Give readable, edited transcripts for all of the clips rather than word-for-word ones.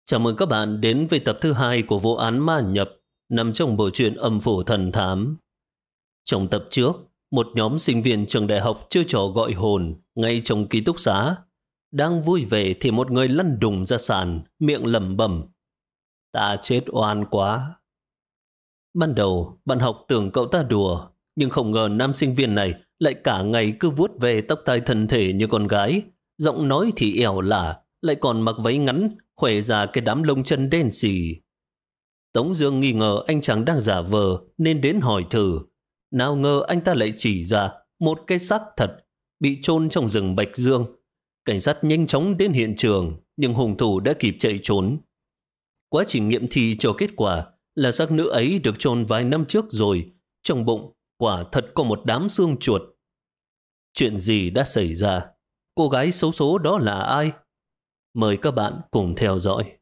Chào mừng các bạn đến với tập thứ 2 của vụ án ma nhập nằm trong bộ truyện Âm phủ thần thám. Trong tập trước, một nhóm sinh viên trường đại học chơi trò gọi hồn ngay trong ký túc xá. Đang vui vẻ thì một người lăn đùng ra sàn, miệng lẩm bẩm: "Ta chết oan quá." Ban đầu, bạn học tưởng cậu ta đùa, nhưng không ngờ nam sinh viên này lại cả ngày cứ vuốt về tóc tai thân thể như con gái, giọng nói thì ẻo lả, lại còn mặc váy ngắn, khoe ra cái đám lông chân đen xì. Tống Dương nghi ngờ anh chàng đang giả vờ nên đến hỏi thử. Nào ngờ anh ta lại chỉ ra một cái xác thật bị chôn trong rừng Bạch Dương. Cảnh sát nhanh chóng đến hiện trường, nhưng hung thủ đã kịp chạy trốn. Quá trình nghiệm thi cho kết quả là xác nữ ấy được chôn vài năm trước rồi. Trong bụng quả thật có một đám xương chuột. Chuyện gì đã xảy ra? Cô gái xấu số đó là ai? Mời các bạn cùng theo dõi.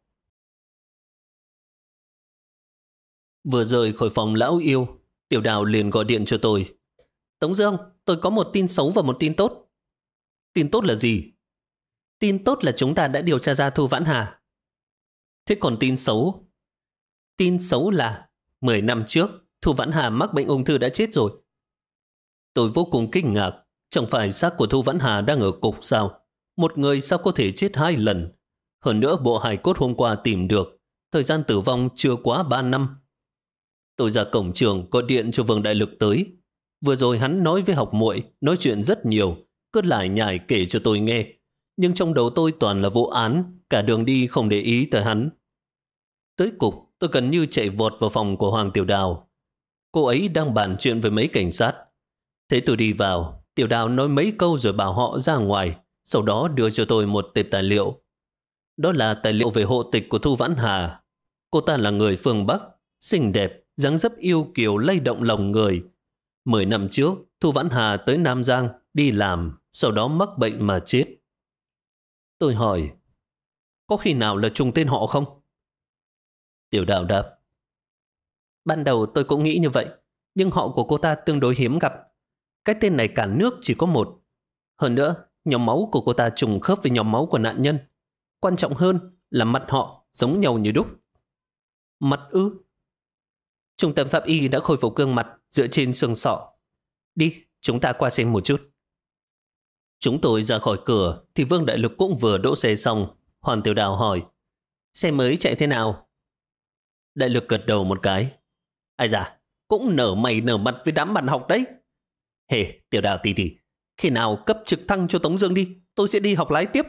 Vừa rời khỏi phòng lão yêu, Tiểu Đào liền gọi điện cho tôi. "Tống Dương, tôi có một tin xấu và một tin tốt." "Tin tốt là gì?" "Tin tốt là chúng ta đã điều tra ra Thu Vãn Hà." "Thế còn tin xấu?" "Tin xấu là 10 năm trước, Thu Vãn Hà mắc bệnh ung thư đã chết rồi." Tôi vô cùng kinh ngạc. Chẳng phải xác của Thu Vãn Hà đang ở cục sao? Một người sao có thể chết 2 lần? Hơn nữa bộ hài cốt hôm qua tìm được, thời gian tử vong chưa quá 3 năm. Tôi ra cổng trường gọi điện cho Vương Đại Lực tới. Vừa rồi hắn nói với học muội, nói chuyện rất nhiều, cứ lải nhải kể cho tôi nghe. Nhưng trong đầu tôi toàn là vụ án, cả đường đi không để ý tới hắn. Tới cục, tôi gần như chạy vọt vào phòng của Hoàng Tiểu Đào. Cô ấy đang bàn chuyện với mấy cảnh sát. Thế tôi đi vào, Tiểu Đào nói mấy câu rồi bảo họ ra ngoài, sau đó đưa cho tôi một tệp tài liệu. Đó là tài liệu về hộ tịch của Thu Vãn Hà. Cô ta là người phương Bắc, xinh đẹp, dáng dấp yêu kiều lay động lòng người. 10 năm trước, Thu Vãn Hà tới Nam Giang đi làm, sau đó mắc bệnh mà chết. Tôi hỏi, có khi nào là trùng tên họ không? Tiểu Đào đáp, ban đầu tôi cũng nghĩ như vậy, nhưng họ của cô ta tương đối hiếm gặp. Cái tên này cả nước chỉ có một. Hơn nữa, nhóm máu của cô ta trùng khớp với nhóm máu của nạn nhân. Quan trọng hơn là mặt họ giống nhau như đúc. Mặt ư? Trung tâm pháp y đã khôi phục gương mặt dựa trên xương sọ. Đi, chúng ta qua xem một chút. Chúng tôi ra khỏi cửa thì Vương Đại Lực cũng vừa đỗ xe xong. Hoàng Tiểu Đào hỏi, xe mới chạy thế nào? Đại Lực gật đầu một cái. Ai da, cũng nở mày nở mặt với đám bạn học đấy. Hề, Tiểu Đào tỷ tỷ, khi nào cấp trực thăng cho Tống Dương đi, tôi sẽ đi học lái tiếp.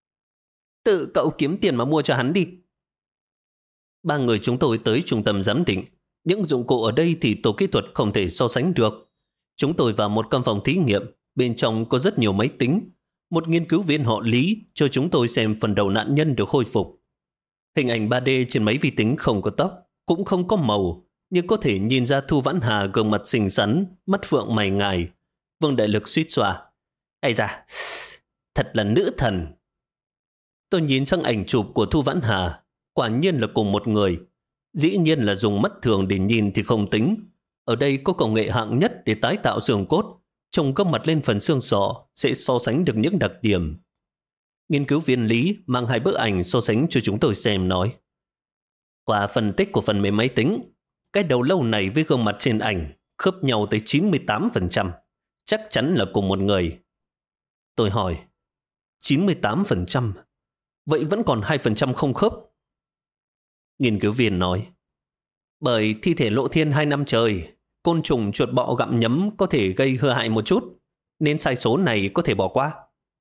Tự cậu kiếm tiền mà mua cho hắn đi. 3 người chúng tôi tới trung tâm giám định. Những dụng cụ ở đây thì tổ kỹ thuật không thể so sánh được. Chúng tôi vào một căn phòng thí nghiệm, bên trong có rất nhiều máy tính. Một nghiên cứu viên họ Lý cho chúng tôi xem phần đầu nạn nhân được khôi phục. Hình ảnh 3D trên máy vi tính không có tóc, cũng không có màu, nhưng có thể nhìn ra Thu Vãn Hà gương mặt xinh xắn, mắt phượng mày ngài. Vương Đại Lực suýt xoa. Ây da, thật là nữ thần. Tôi nhìn sang ảnh chụp của Thu Vãn Hà, quả nhiên là cùng một người. Dĩ nhiên là dùng mắt thường để nhìn thì không tính. Ở đây có công nghệ hạng nhất để tái tạo xương cốt. Trông gấp mặt lên phần xương sọ sẽ so sánh được những đặc điểm. Nghiên cứu viên Lý mang 2 bức ảnh so sánh cho chúng tôi xem nói. Qua phân tích của phần mềm máy tính, cái đầu lâu này với gương mặt trên ảnh khớp nhau tới 98%. Chắc chắn là cùng một người. Tôi hỏi, 98%? Vậy vẫn còn 2% không khớp? Nghiên cứu viên nói, bởi thi thể lộ thiên 2 năm trời, côn trùng chuột bọ gặm nhấm có thể gây hư hại một chút, nên sai số này có thể bỏ qua.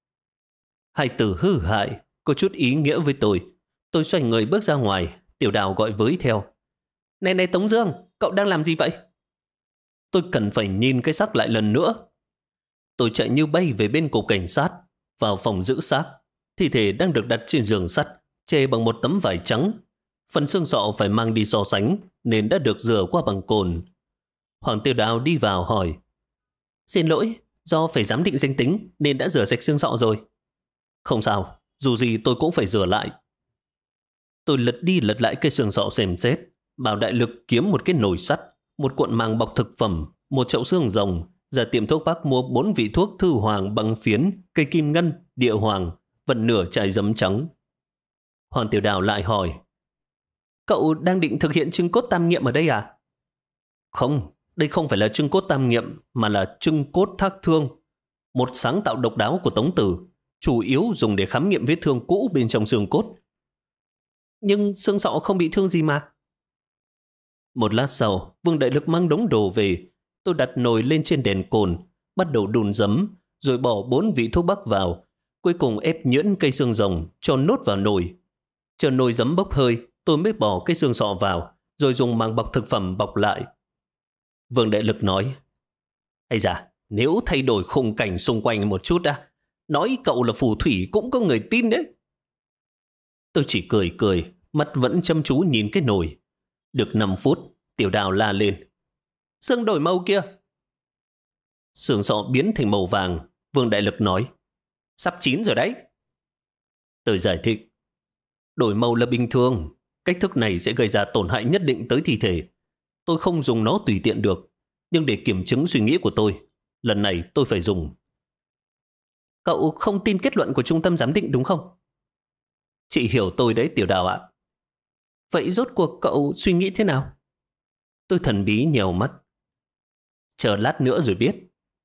2 từ hư hại có chút ý nghĩa với tôi. Tôi xoay người bước ra ngoài, Tiểu Đào gọi với theo. Này này Tống Dương, cậu đang làm gì vậy? Tôi cần phải nhìn cái xác lại lần nữa. Tôi chạy như bay về bên cục cảnh sát, vào phòng giữ xác. Thi thể đang được đặt trên giường sắt, che bằng một tấm vải trắng. Phần xương sọ phải mang đi so sánh, nên đã được rửa qua bằng cồn. Hoàng Tiểu Đào đi vào hỏi, xin lỗi, do phải giám định danh tính nên đã rửa sạch xương sọ rồi. Không sao, dù gì tôi cũng phải rửa lại. Tôi lật đi lật lại cái xương sọ xem xét, bảo Đại Lực kiếm một cái nồi sắt, một cuộn màng bọc thực phẩm, một chậu xương rồng, ra tiệm thuốc bắc mua 4 vị thuốc thư hoàng bằng phiến, cây kim ngân, địa hoàng, và nửa chai giấm trắng. Hoàng Tiểu Đào lại hỏi, cậu đang định thực hiện trưng cốt tam nghiệm ở đây à? Không, đây không phải là trưng cốt tam nghiệm mà là trưng cốt thác thương, một sáng tạo độc đáo của Tống Tử, chủ yếu dùng để khám nghiệm vết thương cũ bên trong xương cốt. Nhưng xương sọ không bị thương gì mà. Một lát sau, Vương Đại Lực mang đống đồ về. Tôi đặt nồi lên trên đèn cồn, bắt đầu đun giấm, rồi bỏ 4 vị thuốc bắc vào. Cuối cùng ép nhuyễn cây xương rồng, cho nốt vào nồi. Chờ nồi giấm bốc hơi, tôi mới bỏ cái xương sọ vào, rồi dùng màng bọc thực phẩm bọc lại. Vương Đại Lực nói, ây da, nếu thay đổi khung cảnh xung quanh một chút nói cậu là phù thủy cũng có người tin đấy. Tôi chỉ cười cười, mắt vẫn chăm chú nhìn cái nồi. Được 5 phút, Tiểu Đào la lên, xương đổi màu kia. Xương sọ biến thành màu vàng. Vương Đại Lực nói, sắp chín rồi đấy. Tôi giải thích, đổi màu là bình thường, cách thức này sẽ gây ra tổn hại nhất định tới thi thể. Tôi không dùng nó tùy tiện được, nhưng để kiểm chứng suy nghĩ của tôi, lần này tôi phải dùng. Cậu không tin kết luận của trung tâm giám định đúng không? Chị hiểu tôi đấy Tiểu Đào ạ. Vậy rốt cuộc cậu suy nghĩ thế nào? Tôi thần bí nhèo mắt. Chờ lát nữa rồi biết.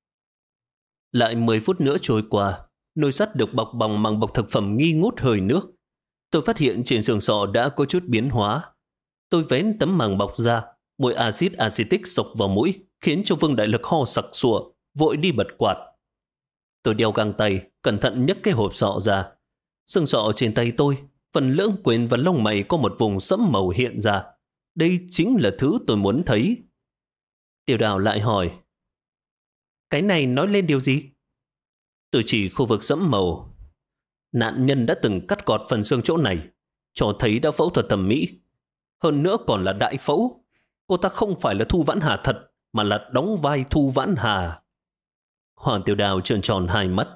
Lại 10 phút nữa trôi qua, nồi sắt được bọc bằng màng bọc thực phẩm nghi ngút hơi nước. Tôi phát hiện trên xương sọ đã có chút biến hóa. Tôi vén tấm màng bọc ra, mùi axit acetic sộc vào mũi, khiến cho Vương Đại Lực ho sặc sụa, vội đi bật quạt. Tôi đeo găng tay, cẩn thận nhấc cái hộp sọ ra. Xương sọ trên tay tôi, phần lưỡng quyền và lông mày có một vùng sẫm màu hiện ra. Đây chính là thứ tôi muốn thấy. Tiểu Đào lại hỏi, cái này nói lên điều gì? Tôi chỉ khu vực sẫm màu. Nạn nhân đã từng cắt gọt phần xương chỗ này, cho thấy đã phẫu thuật thẩm mỹ. Hơn nữa còn là đại phẫu. Cô ta không phải là Thu Vãn Hà thật, mà là đóng vai Thu Vãn Hà. Hoàng Tiểu Đào trợn tròn hai mắt.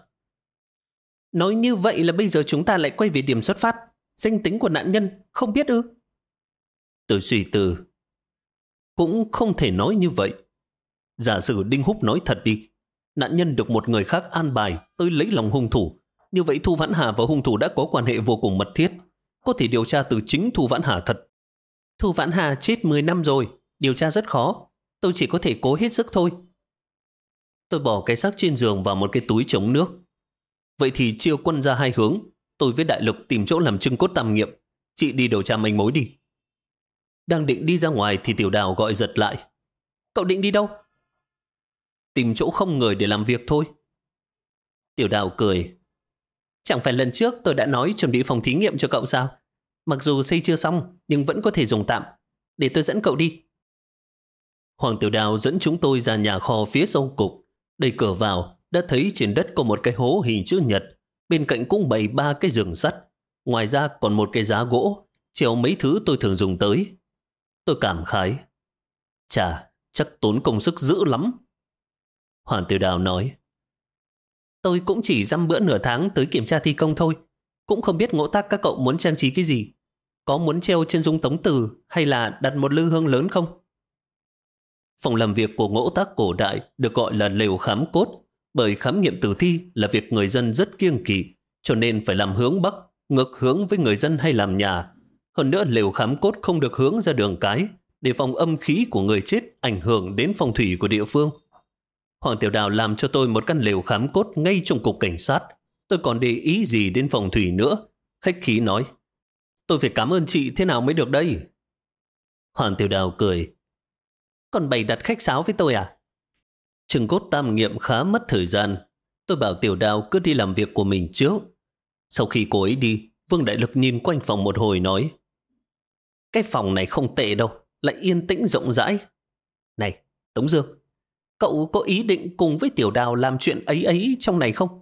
Nói như vậy là bây giờ chúng ta lại quay về điểm xuất phát. Danh tính của nạn nhân không biết ư? Tôi suy tư. Cũng không thể nói như vậy. Giả sử Đinh Húc nói thật đi. Nạn nhân được một người khác an bài tới lấy lòng hung thủ. Như vậy Thu Vãn Hà và hung thủ đã có quan hệ vô cùng mật thiết. Có thể điều tra từ chính Thu Vãn Hà thật. Thu Vãn Hà chết 10 năm rồi. Điều tra rất khó. Tôi chỉ có thể cố hết sức thôi. Tôi bỏ cái xác trên giường vào một cái túi chống nước. Vậy thì chia quân ra hai hướng. Tôi với Đại Lực tìm chỗ làm trưng cốt tam nghiệm. Chị đi điều tra manh mối đi. Đang định đi ra ngoài thì Tiểu Đào gọi giật lại. Cậu định đi đâu? Tìm chỗ không người để làm việc thôi. Tiểu Đào cười. Chẳng phải lần trước tôi đã nói chuẩn bị phòng thí nghiệm cho cậu sao? Mặc dù xây chưa xong nhưng vẫn có thể dùng tạm. Để tôi dẫn cậu đi. Hoàng Tiểu Đào dẫn chúng tôi ra nhà kho phía sau cục. Đẩy cửa vào, đã thấy trên đất có một cái hố hình chữ nhật. Bên cạnh cũng bày 3 cái giường sắt. Ngoài ra còn một cái giá gỗ, treo mấy thứ tôi thường dùng tới. Tôi cảm khái. Chà, chắc tốn công sức dữ lắm. Hoàng Tiểu Đào nói. Tôi cũng chỉ dăm bữa nửa tháng tới kiểm tra thi công thôi. Cũng không biết ngỗ tác các cậu muốn trang trí cái gì. Có muốn treo chân dung Tống Tử hay là đặt một lư hương lớn không? Phòng làm việc của ngỗ tác cổ đại được gọi là lều khám cốt, bởi khám nghiệm tử thi là việc người dân rất kiêng kỵ, cho nên phải làm hướng bắc, ngược hướng với người dân hay làm nhà. Hơn nữa lều khám cốt không được hướng ra đường cái, để phòng âm khí của người chết ảnh hưởng đến phong thủy của địa phương. Hoàng Tiểu Đào làm cho tôi một căn lều khám cốt ngay trong cục cảnh sát. Tôi còn để ý gì đến phong thủy nữa. Khách khí nói, tôi phải cảm ơn chị thế nào mới được đây? Hoàng Tiểu Đào cười. Còn bày đặt khách sáo với tôi à? Trưng cốt tam nghiệm khá mất thời gian. Tôi bảo Tiểu Đào cứ đi làm việc của mình trước. Sau khi cô ấy đi, Vương Đại Lực nhìn quanh phòng một hồi nói, cái phòng này không tệ đâu, lại yên tĩnh rộng rãi. Này, Tống Dương, cậu có ý định cùng với Tiểu Đào làm chuyện ấy ấy trong này không?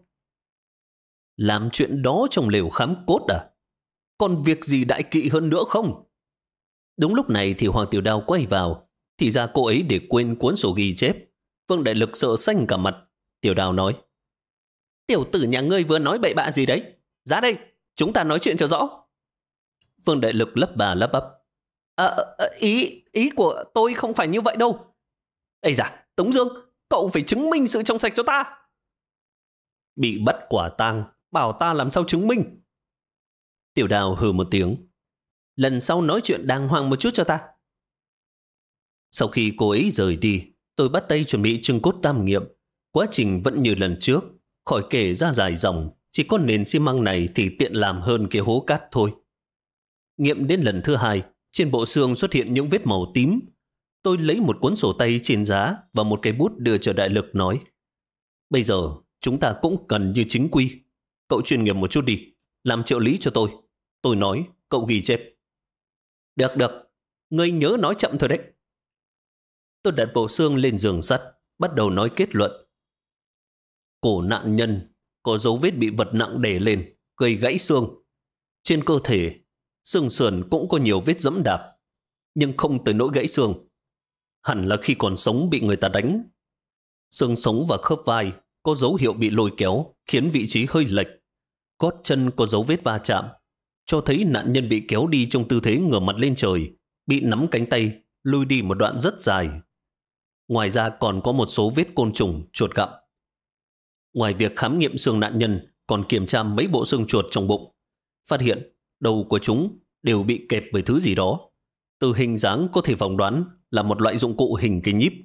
Làm chuyện đó trong lều khám cốt à? Còn việc gì đại kỵ hơn nữa không? Đúng lúc này thì Hoàng Tiểu Đào quay vào. Thì ra cô ấy để quên cuốn sổ ghi chép. Vương Đại Lực sợ xanh cả mặt. Tiểu Đào nói, tiểu tử nhà ngươi vừa nói bậy bạ gì đấy? Ra đây, chúng ta nói chuyện cho rõ. Vương Đại Lực lắp bà lắp bắp. Ý của tôi không phải như vậy đâu. Ây da, Tống Dương, cậu phải chứng minh sự trong sạch cho ta. Bị bắt quả tang, bảo ta làm sao chứng minh? Tiểu Đào hừ một tiếng. Lần sau nói chuyện đàng hoàng một chút cho ta. Sau khi cô ấy rời đi, tôi bắt tay chuẩn bị trưng cốt tam nghiệm. Quá trình vẫn như lần trước, khỏi kể ra dài dòng, chỉ có nền xi măng này thì tiện làm hơn cái hố cát thôi. Nghiệm đến lần thứ 2, trên bộ xương xuất hiện những vết màu tím. Tôi lấy một cuốn sổ tay trên giá và một cây bút đưa cho Đại Lực nói: bây giờ chúng ta cũng cần như chính quy. Cậu chuyên nghiệp một chút đi, làm trợ lý cho tôi. Tôi nói, cậu ghi chép. Được, được. Ngươi nhớ nói chậm thôi đấy. Tôi đặt bộ xương lên giường sắt, bắt đầu nói kết luận. Cổ nạn nhân có dấu vết bị vật nặng đè lên, gây gãy xương. Trên cơ thể, xương sườn cũng có nhiều vết dẫm đạp, nhưng không tới nỗi gãy xương. Hẳn là khi còn sống bị người ta đánh. Xương sống và khớp vai có dấu hiệu bị lôi kéo, khiến vị trí hơi lệch. Gót chân có dấu vết va chạm, cho thấy nạn nhân bị kéo đi trong tư thế ngửa mặt lên trời, bị nắm cánh tay, lôi đi một đoạn rất dài. Ngoài ra còn có một số vết côn trùng, chuột gặm. Ngoài việc khám nghiệm xương nạn nhân, còn kiểm tra mấy bộ xương chuột trong bụng. Phát hiện đầu của chúng đều bị kẹp bởi thứ gì đó. Từ hình dáng có thể phỏng đoán là một loại dụng cụ hình cái nhíp.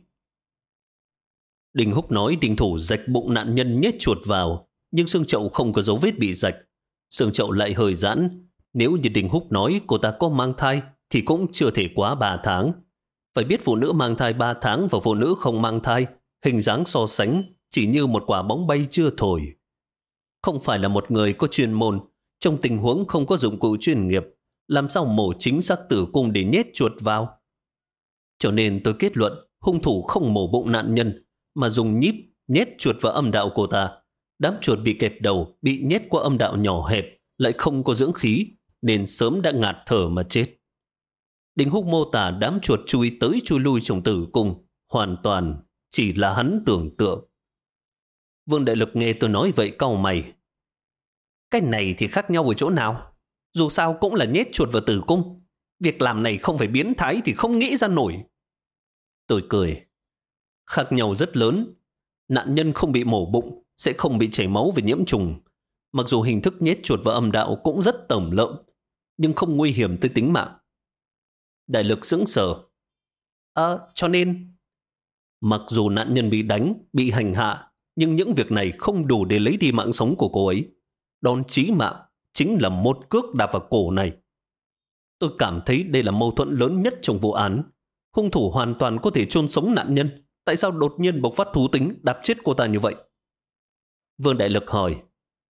Đinh Húc nói đinh thủ rạch bụng nạn nhân nhét chuột vào, nhưng xương chậu không có dấu vết bị rạch. Xương chậu lại hơi giãn. Nếu như Đinh Húc nói cô ta có mang thai thì cũng chưa thể quá 3 tháng. Phải biết phụ nữ mang thai 3 tháng và phụ nữ không mang thai, hình dáng so sánh chỉ như một quả bóng bay chưa thổi. Không phải là một người có chuyên môn, trong tình huống không có dụng cụ chuyên nghiệp, làm sao mổ chính xác tử cung để nhét chuột vào. Cho nên tôi kết luận hung thủ không mổ bụng nạn nhân, mà dùng nhíp nhét chuột vào âm đạo cô ta. Đám chuột bị kẹp đầu, bị nhét qua âm đạo nhỏ hẹp, lại không có dưỡng khí, nên sớm đã ngạt thở mà chết. Đinh Húc mô tả đám chuột chui tới chui lui trong tử cung, hoàn toàn chỉ là hắn tưởng tượng. Vương Đại Lực nghe tôi nói vậy cau mày. Cái này thì khác nhau ở chỗ nào? Dù sao cũng là nhét chuột vào tử cung. Việc làm này không phải biến thái thì không nghĩ ra nổi. Tôi cười. Khác nhau rất lớn. Nạn nhân không bị mổ bụng, sẽ không bị chảy máu vì nhiễm trùng. Mặc dù hình thức nhét chuột vào âm đạo cũng rất tởm lợm, nhưng không nguy hiểm tới tính mạng. Đại Lực sững sờ. Cho nên... Mặc dù nạn nhân bị đánh, bị hành hạ, nhưng những việc này không đủ để lấy đi mạng sống của cô ấy. Đòn chí mạng chính là một cước đạp vào cổ này. Tôi cảm thấy đây là mâu thuẫn lớn nhất trong vụ án. Hung thủ hoàn toàn có thể chôn sống nạn nhân. Tại sao đột nhiên bộc phát thú tính đạp chết cô ta như vậy? Vương Đại Lực hỏi.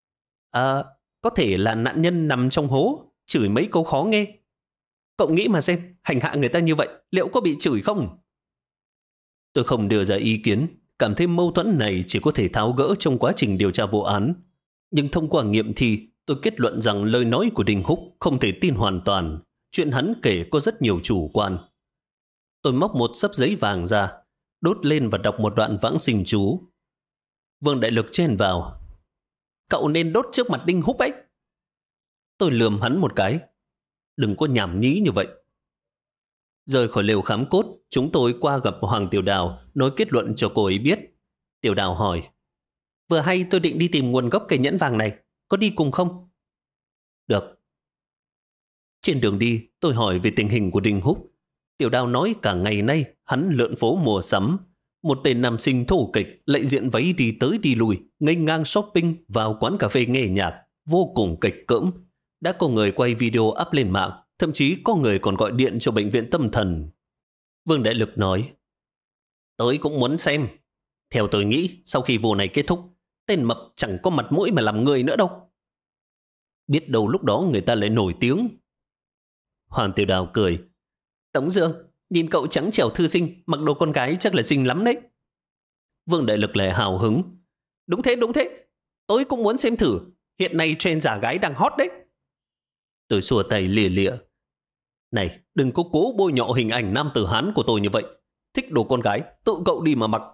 Có thể là nạn nhân nằm trong hố, chửi mấy câu khó nghe. Cậu nghĩ mà xem, hành hạ người ta như vậy, liệu có bị chửi không? Tôi không đưa ra ý kiến, cảm thấy mâu thuẫn này chỉ có thể tháo gỡ trong quá trình điều tra vụ án. Nhưng thông qua nghiệm thi, tôi kết luận rằng lời nói của Đinh Húc không thể tin hoàn toàn. Chuyện hắn kể có rất nhiều chủ quan. Tôi móc một xấp giấy vàng ra, đốt lên và đọc một đoạn vãng sinh chú. Vương Đại Lực chen vào. Cậu nên đốt trước mặt Đinh Húc ấy. Tôi lườm hắn một cái. Đừng có nhảm nhí như vậy. Rời khỏi lều khám cốt, chúng tôi qua gặp Hoàng Tiểu Đào, nói kết luận cho cô ấy biết. Tiểu Đào hỏi. Vừa hay tôi định đi tìm nguồn gốc cây nhẫn vàng này, có đi cùng không? Được. Trên đường đi, tôi hỏi về tình hình của Đinh Húc. Tiểu Đào nói cả ngày nay hắn lượn phố mua sắm. Một tên nam sinh thô kịch lại diện váy đi tới đi lui, nghênh ngang shopping, vào quán cà phê nghe nhạc, vô cùng kịch cỡm. Đã có người quay video up lên mạng, thậm chí có người còn gọi điện cho bệnh viện tâm thần. Vương Đại Lực nói. Tôi cũng muốn xem. Theo tôi nghĩ, sau khi vụ này kết thúc, tên mập chẳng có mặt mũi mà làm người nữa đâu. Biết đâu lúc đó người ta lại nổi tiếng. Hoàng Tiểu Đào cười. Tống Dương, nhìn cậu trắng trẻo thư sinh, mặc đồ con gái chắc là xinh lắm đấy. Vương Đại Lực lại hào hứng. Đúng thế, đúng thế. Tôi cũng muốn xem thử. Hiện nay trend giả gái đang hot đấy. Tôi xua tay lìa lịa. Này, đừng có cố bôi nhọ hình ảnh nam tử Hán của tôi như vậy. Thích đồ con gái, tự cậu đi mà mặc.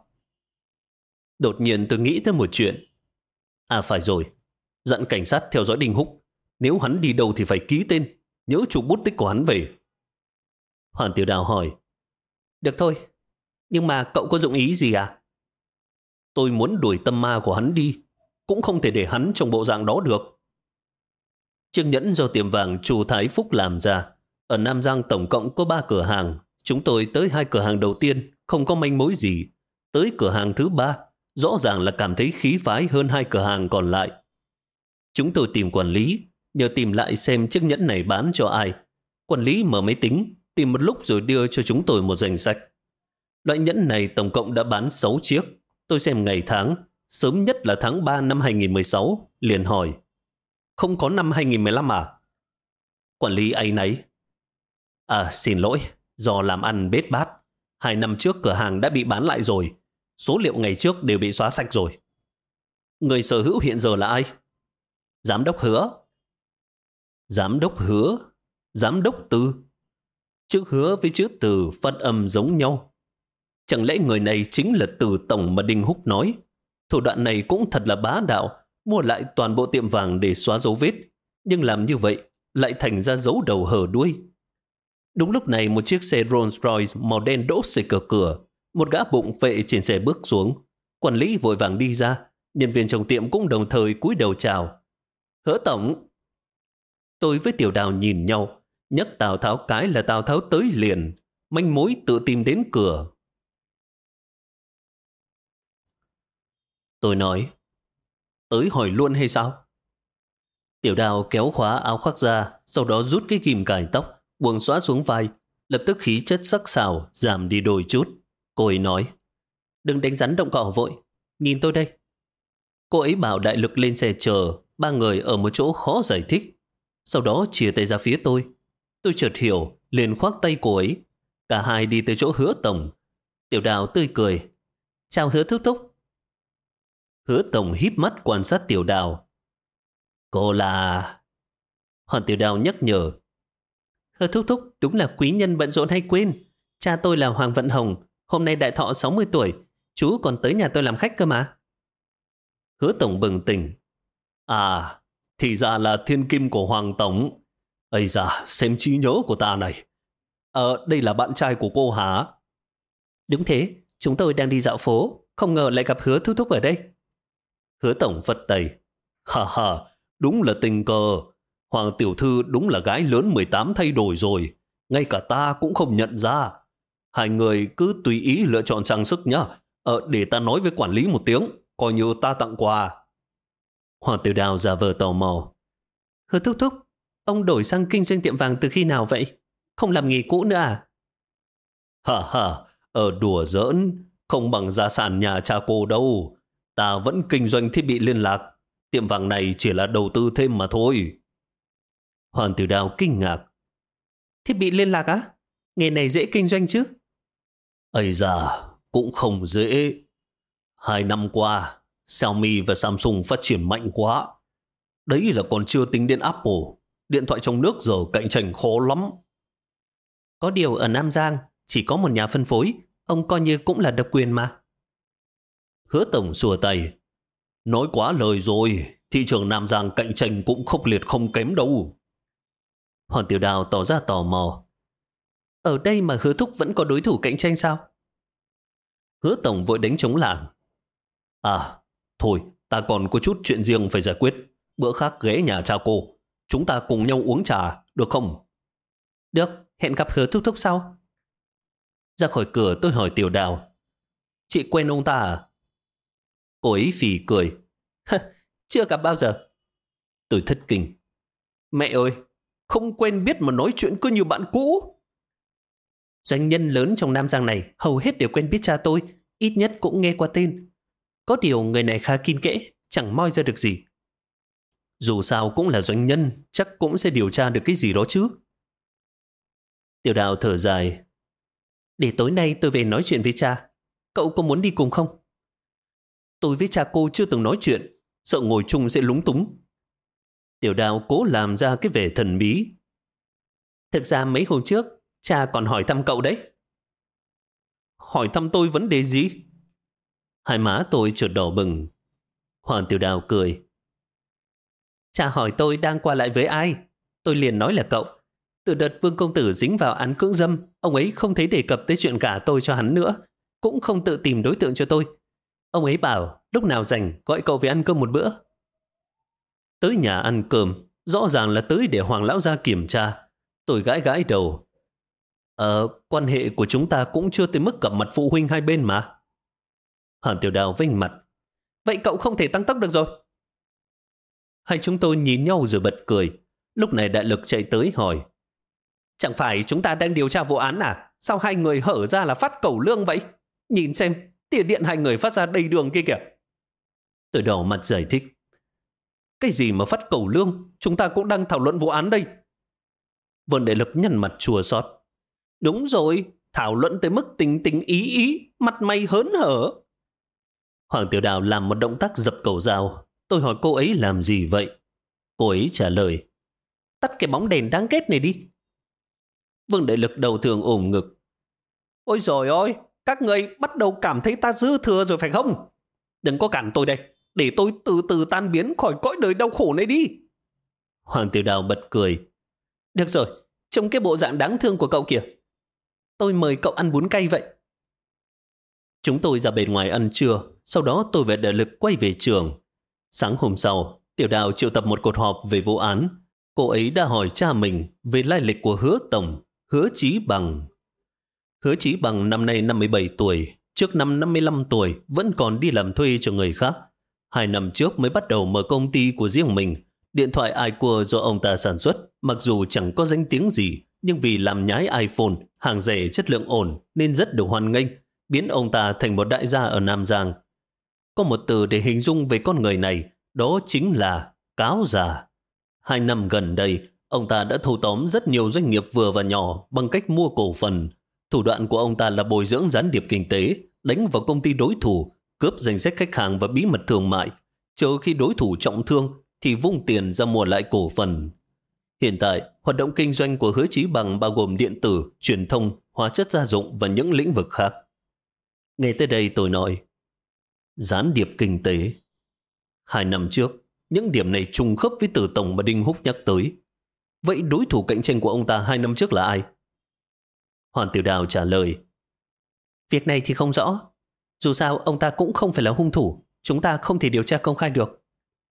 Đột nhiên tôi nghĩ tới một chuyện. À phải rồi, dặn cảnh sát theo dõi Đinh Húc. Nếu hắn đi đâu thì phải ký tên, nhớ chụp bút tích của hắn về. Hoàng Tiểu Đào hỏi. Được thôi, nhưng mà cậu có dụng ý gì à? Tôi muốn đuổi tâm ma của hắn đi, cũng không thể để hắn trong bộ dạng đó được. Chiếc nhẫn do tiệm vàng Chu Thái Phúc làm ra. Ở Nam Giang tổng cộng có 3 cửa hàng. Chúng tôi tới 2 cửa hàng đầu tiên, không có manh mối gì. Tới cửa hàng thứ 3, rõ ràng là cảm thấy khí phái hơn 2 cửa hàng còn lại. Chúng tôi tìm quản lý, nhờ tìm lại xem chiếc nhẫn này bán cho ai. Quản lý mở máy tính, tìm một lúc rồi đưa cho chúng tôi một danh sách. Loại nhẫn này tổng cộng đã bán 6 chiếc. Tôi xem ngày tháng, sớm nhất là tháng 3 năm 2016, liền hỏi. Không có năm 2015 à? Quản lý áy náy. Xin lỗi, do làm ăn bết bát. 2 năm trước cửa hàng đã bị bán lại rồi. Số liệu ngày trước đều bị xóa sạch rồi. Người sở hữu hiện giờ là ai? Giám đốc Hứa. Giám đốc Hứa? Giám đốc Từ? Chữ Hứa với chữ Từ phát âm giống nhau. Chẳng lẽ người này chính là Từ tổng mà Đinh Húc nói? Thủ đoạn này cũng thật là bá đạo, mua lại toàn bộ tiệm vàng để xóa dấu vết. Nhưng làm như vậy lại thành ra dấu đầu hở đuôi. Đúng lúc này một chiếc xe Rolls Royce màu đen đỗ xịch ở cửa. Một gã bụng phệ trên xe bước xuống. Quản lý vội vàng đi ra. Nhân viên trong tiệm cũng đồng thời cúi đầu chào. Hứa tổng. Tôi với Tiểu Đào nhìn nhau. Nhắc Tào Tháo cái là Tào Tháo tới liền. Manh mối tự tìm đến cửa. Tôi nói. Tới hỏi luôn hay sao? Tiểu Đào kéo khóa áo khoác ra, sau đó rút cái kìm cài tóc, buông xõa xuống vai, lập tức khí chất sắc sảo giảm đi đôi chút. Cô ấy nói, đừng đánh rắn động cỏ vội, nhìn tôi đây. Cô ấy bảo đại lực lên xe chờ, 3 người ở một chỗ khó giải thích. Sau đó chia tay ra phía tôi. Tôi chợt hiểu, liền khoác tay cô ấy. Cả hai đi tới chỗ Hứa tổng. Tiểu Đào tươi cười. Chào Hứa thúc thúc. Hứa tổng híp mắt quan sát Tiểu Đào. Cô là... Hoàng Tiểu Đào nhắc nhở. Hứa thúc thúc đúng là quý nhân bận rộn hay quên. Cha tôi là Hoàng Vận Hồng, hôm nay đại thọ 60 tuổi. Chú còn tới nhà tôi làm khách cơ mà. Hứa tổng bừng tỉnh. Thì ra là thiên kim của Hoàng tổng. Ây da, xem trí nhớ của ta này. Đây là bạn trai của cô hả? Đúng thế, chúng tôi đang đi dạo phố, không ngờ lại gặp Hứa thúc thúc ở đây. Hứa tổng phật tay. Đúng là tình cờ. Hoàng tiểu thư đúng là gái lớn 18 thay đổi rồi. Ngay cả ta cũng không nhận ra. Hai người cứ tùy ý lựa chọn trang sức nhá. Để ta nói với quản lý một tiếng, coi như ta tặng quà. Hoàng Tiểu Đào giả vờ tò mò. Hứa thúc thúc, ông đổi sang kinh doanh tiệm vàng từ khi nào vậy? Không làm nghề cũ nữa à? Đùa giỡn, không bằng gia sản nhà cha cô đâu. Ta vẫn kinh doanh thiết bị liên lạc. Tiệm vàng này chỉ là đầu tư thêm mà thôi. Hoàng Tiểu Đào kinh ngạc. Thiết bị liên lạc á? Nghề này dễ kinh doanh chứ? Ây da, cũng không dễ. 2 năm qua, Xiaomi và Samsung phát triển mạnh quá. Đấy là còn chưa tính đến Apple. Điện thoại trong nước giờ cạnh tranh khó lắm. Có điều ở Nam Giang chỉ có một nhà phân phối, ông coi như cũng là độc quyền mà. Hứa tổng xua tay. Nói quá lời rồi, thị trường Nam Giang cạnh tranh cũng khốc liệt không kém đâu. Hoàng Tiểu Đào tỏ ra tò mò. Ở đây mà Hứa thúc vẫn có đối thủ cạnh tranh sao? Hứa tổng vội đánh trống lảng. Thôi, ta còn có chút chuyện riêng phải giải quyết. Bữa khác ghé nhà cha cô. Chúng ta cùng nhau uống trà, được không? Được, hẹn gặp Hứa thúc thúc sau. Ra khỏi cửa tôi hỏi Tiểu Đào. Chị quen ông ta à? Cô ấy phì cười. Chưa gặp bao giờ. Tôi thất kinh. Mẹ ơi, không quen biết mà nói chuyện cứ như bạn cũ. Doanh nhân lớn trong Nam Giang này hầu hết đều quen biết cha tôi, ít nhất cũng nghe qua tên. Có điều người này khá kín kẽ, chẳng moi ra được gì. Dù sao cũng là doanh nhân, chắc cũng sẽ điều tra được cái gì đó chứ. Tiểu Đào thở dài. Để tối nay tôi về nói chuyện với cha. Cậu có muốn đi cùng không? Tôi với cha cô chưa từng nói chuyện, sợ ngồi chung sẽ lúng túng. Tiểu Đào cố làm ra cái vẻ thần bí. Thực ra mấy hôm trước, cha còn hỏi thăm cậu đấy. Hỏi thăm tôi vấn đề gì? Hai má tôi chợt đỏ bừng. Hoàng Tiểu Đào cười. Cha hỏi tôi đang qua lại với ai? Tôi liền nói là cậu. Từ đợt Vương công tử dính vào án cưỡng dâm, ông ấy không thấy đề cập tới chuyện gả tôi cho hắn nữa, cũng không tự tìm đối tượng cho tôi. Ông ấy bảo lúc nào rảnh gọi cậu về ăn cơm một bữa. Tới nhà ăn cơm, Rõ ràng là tới để Hoàng lão gia kiểm tra. Tôi gãi gãi đầu. Quan hệ của chúng ta cũng chưa tới mức gặp mặt phụ huynh hai bên mà. Hàn Tiểu Đào vênh mặt. Vậy cậu không thể tăng tốc được rồi. Hai chúng tôi nhìn nhau rồi bật cười. Lúc này Đại Lực chạy tới hỏi. Chẳng phải chúng ta đang điều tra vụ án à? Sao hai người hở ra là phát cẩu lương vậy? Nhìn xem, tiền điện hai người phát ra đầy đường kia kìa. Tôi đỏ mặt giải thích. Cái gì mà phát cẩu lương? Chúng ta cũng đang thảo luận vụ án đây. Vương Đại Lực nhăn mặt chua xót. Đúng rồi, thảo luận tới mức tình tình ý ý, mặt mày hớn hở. Hoàng Tiểu Đào làm một động tác dập cầu dao. Tôi hỏi cô ấy làm gì vậy? Cô ấy trả lời. Tắt cái bóng đèn đáng ghét này đi. Vương Đại Lực đầu thường ôm ngực. Ôi dồi ôi, các người bắt đầu cảm thấy ta dư thừa rồi phải không? Đừng có cản tôi đây, để tôi từ từ tan biến khỏi cõi đời đau khổ này đi. Hoàng Tiểu Đào bật cười. Được rồi, trông cái bộ dạng đáng thương của cậu kìa. Tôi mời cậu ăn bún cay vậy. Chúng tôi ra bên ngoài ăn trưa, sau đó tôi và Đại Lực quay về trường. Sáng hôm sau, Tiểu Đào triệu tập một cuộc họp về vụ án. Cô ấy đã hỏi cha mình về lai lịch của Hứa Tổng, Hứa Chí Bằng. Hứa Chí Bằng năm nay 57 tuổi, trước năm 55 tuổi vẫn còn đi làm thuê cho người khác. 2 năm trước mới bắt đầu mở công ty của riêng mình. Điện thoại iQOO do ông ta sản xuất, mặc dù chẳng có danh tiếng gì, nhưng vì làm nhái iPhone, hàng rẻ chất lượng ổn nên rất được hoan nghênh, biến ông ta thành một đại gia ở Nam Giang. Có một từ để hình dung về con người này, đó chính là cáo già. 2 năm gần đây, ông ta đã thâu tóm rất nhiều doanh nghiệp vừa và nhỏ bằng cách mua cổ phần. Thủ đoạn của ông ta là bồi dưỡng gián điệp kinh tế, đánh vào công ty đối thủ, cướp danh sách khách hàng và bí mật thương mại. Chờ khi đối thủ trọng thương thì vung tiền ra mua lại cổ phần. Hiện tại, hoạt động kinh doanh của Hứa Chí Bằng bao gồm điện tử, truyền thông, hóa chất gia dụng và những lĩnh vực khác. Nghe tới đây tôi nói, gián điệp kinh tế. 2 năm trước, những điểm này trùng khớp với từ tổng mà Đinh Húc nhắc tới. Vậy đối thủ cạnh tranh của ông ta 2 năm trước là ai? Hoàng Tiểu Đào trả lời. Việc này thì không rõ. Dù sao ông ta cũng không phải là hung thủ. Chúng ta không thể điều tra công khai được.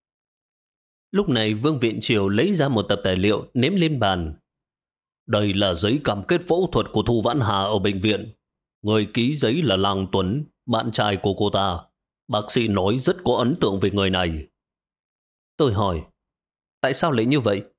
Lúc này Vương Viện Triều lấy ra một tập tài liệu ném lên bàn. Đây là giấy cam kết phẫu thuật của Thu Vãn Hà ở bệnh viện. Người ký giấy là Lang Tuấn, bạn trai của cô ta. Bác sĩ nói rất có ấn tượng về người này. Tôi hỏi, tại sao lại như vậy?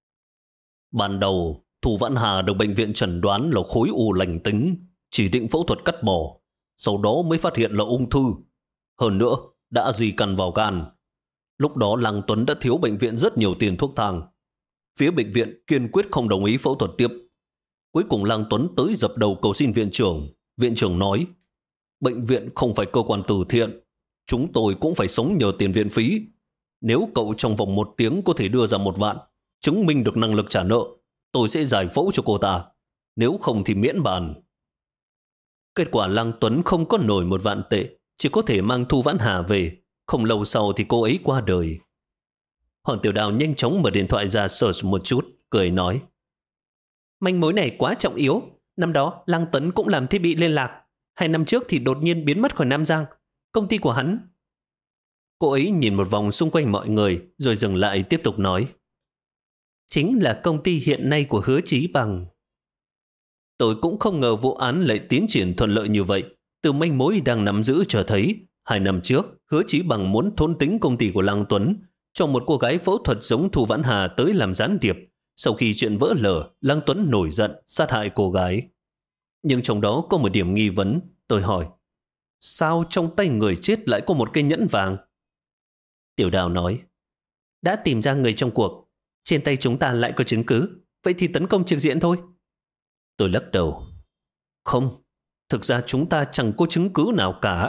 Ban đầu, Thu Vãn Hà được bệnh viện chẩn đoán là khối u lành tính, chỉ định phẫu thuật cắt bỏ. Sau đó mới phát hiện là ung thư. Hơn nữa, đã di căn vào gan. Lúc đó Lang Tuấn đã thiếu bệnh viện rất nhiều tiền thuốc thang. Phía bệnh viện kiên quyết không đồng ý phẫu thuật tiếp. Cuối cùng Lang Tuấn tới dập đầu cầu xin viện trưởng. Viện trưởng nói, bệnh viện không phải cơ quan từ thiện. Chúng tôi cũng phải sống nhờ tiền viện phí. Nếu cậu trong vòng 1 tiếng có thể đưa ra 1 vạn, chứng minh được năng lực trả nợ, tôi sẽ giải phẫu cho cô ta. Nếu không thì miễn bàn. Kết quả Lang Tuấn không có nổi 1 vạn tệ, chỉ có thể mang Thu Vãn Hà về. Không lâu sau thì cô ấy qua đời. Hoàng Tiểu Đào nhanh chóng mở điện thoại ra search một chút, cười nói. Manh mối này quá trọng yếu. Năm đó Lang Tuấn cũng làm thiết bị liên lạc. 2 năm trước thì đột nhiên biến mất khỏi Nam Giang. Công ty của hắn. Cô ấy nhìn một vòng xung quanh mọi người rồi dừng lại tiếp tục nói. Chính là công ty hiện nay của Hứa Chí Bằng. Tôi cũng không ngờ vụ án lại tiến triển thuận lợi như vậy. Từ manh mối đang nắm giữ cho thấy 2 năm trước, Hứa Chí Bằng muốn thôn tính công ty của Lang Tuấn, cho một cô gái phẫu thuật giống Thu Vãn Hà tới làm gián điệp. Sau khi chuyện vỡ lở, Lang Tuấn nổi giận, sát hại cô gái. Nhưng trong đó có một điểm nghi vấn. Tôi hỏi, sao trong tay người chết lại có một cây nhẫn vàng? Tiểu Đào nói, đã tìm ra người trong cuộc. Trên tay chúng ta lại có chứng cứ. Vậy thì tấn công trực diện thôi. Tôi lắc đầu. Không, thực ra chúng ta chẳng có chứng cứ nào cả.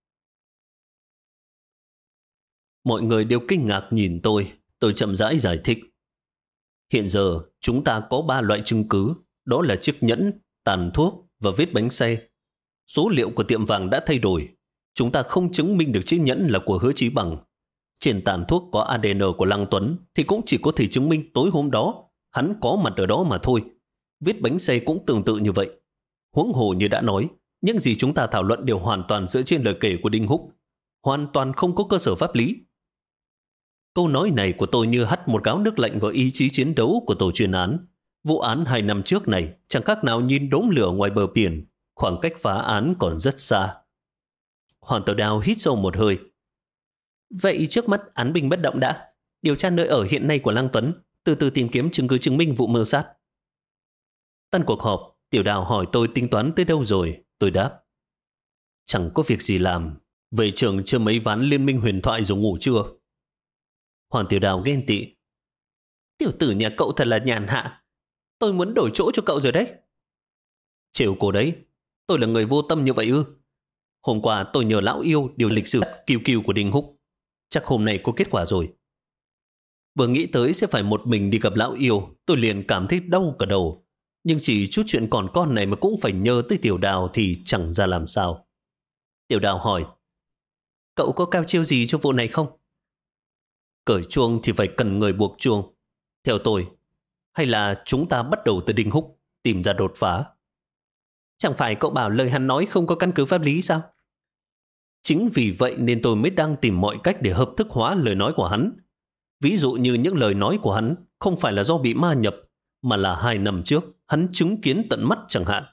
Mọi người đều kinh ngạc nhìn tôi chậm rãi giải thích. Hiện giờ chúng ta có 3 loại chứng cứ, đó là chiếc nhẫn, tàn thuốc và vết bánh xe. Số liệu của tiệm vàng đã thay đổi. Chúng ta không chứng minh được chiếc nhẫn là của Hứa Chí Bằng. Trên tàn thuốc có ADN của Lang Tuấn thì cũng chỉ có thể chứng minh tối hôm đó hắn có mặt ở đó mà thôi. Vết bánh xe cũng tương tự như vậy. Huống hồ như đã nói, những gì chúng ta thảo luận đều hoàn toàn dựa trên lời kể của Đinh Húc, hoàn toàn không có cơ sở pháp lý. Câu nói này của tôi như hắt một gáo nước lạnh vào ý chí chiến đấu của tổ chuyên án. Vụ án 2 năm trước này chẳng khác nào nhìn đốm lửa ngoài bờ biển, khoảng cách phá án còn rất xa. Hoàng Tử Đào hít sâu một hơi. Vậy trước mắt án binh bất động đã, điều tra nơi ở hiện nay của Lăng Tuấn, từ từ tìm kiếm chứng cứ chứng minh vụ mưu sát. Tan cuộc họp, Tiểu Đào hỏi tôi tính toán tới đâu rồi, tôi đáp. Chẳng có việc gì làm, về trường chơi mấy ván Liên minh huyền thoại rồi ngủ trưa. Hoàng Tiểu Đào ghen tị. Tiểu tử nhà cậu thật là nhàn hạ, tôi muốn đổi chỗ cho cậu rồi đấy. Chịu cô đấy, tôi là người vô tâm như vậy ư? Hôm qua tôi nhờ lão yêu điều lịch sử kiều kiều của Đinh Húc, chắc hôm nay có kết quả rồi. Vừa nghĩ tới sẽ phải một mình đi gặp lão yêu, tôi liền cảm thấy đau cả đầu. Nhưng chỉ chút chuyện còn con này mà cũng phải nhờ tới Tiểu Đào thì chẳng ra làm sao. Tiểu Đào hỏi, cậu có cao chiêu gì cho vụ này không? Cởi chuông thì phải cần người buộc chuông. Theo tôi, hay là chúng ta bắt đầu từ Đinh Húc, tìm ra đột phá. Chẳng phải cậu bảo lời hắn nói không có căn cứ pháp lý sao? Chính vì vậy nên tôi mới đang tìm mọi cách để hợp thức hóa lời nói của hắn. Ví dụ như những lời nói của hắn không phải là do bị ma nhập, mà là 2 năm trước hắn chứng kiến tận mắt chẳng hạn.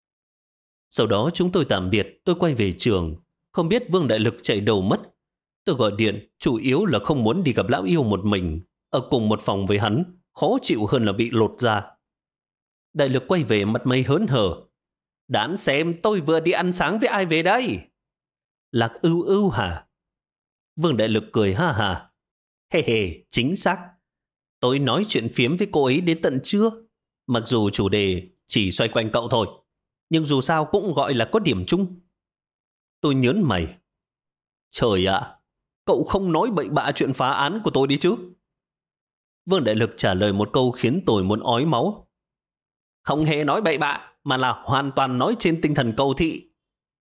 Sau đó chúng tôi tạm biệt, tôi quay về trường. Không biết Vương Đại Lực chạy đâu mất. Tôi gọi điện, chủ yếu là không muốn đi gặp lão yêu một mình. Ở cùng một phòng với hắn, khó chịu hơn là bị lột ra. Đại Lực quay về mặt mày hớn hở. Đoán xem tôi vừa đi ăn sáng với ai về đây? Lạc Ưu Ưu hả? Vương Đại Lực cười ha hà. Hề hề, chính xác. Tôi nói chuyện phiếm với cô ấy đến tận trưa. Mặc dù chủ đề chỉ xoay quanh cậu thôi, nhưng dù sao cũng gọi là có điểm chung. Tôi nhớn mày. Trời ạ, cậu không nói bậy bạ chuyện phá án của tôi đi chứ? Vương Đại Lực trả lời một câu khiến tôi muốn ói máu. Không hề nói bậy bạ, mà là hoàn toàn nói trên tinh thần cầu thị.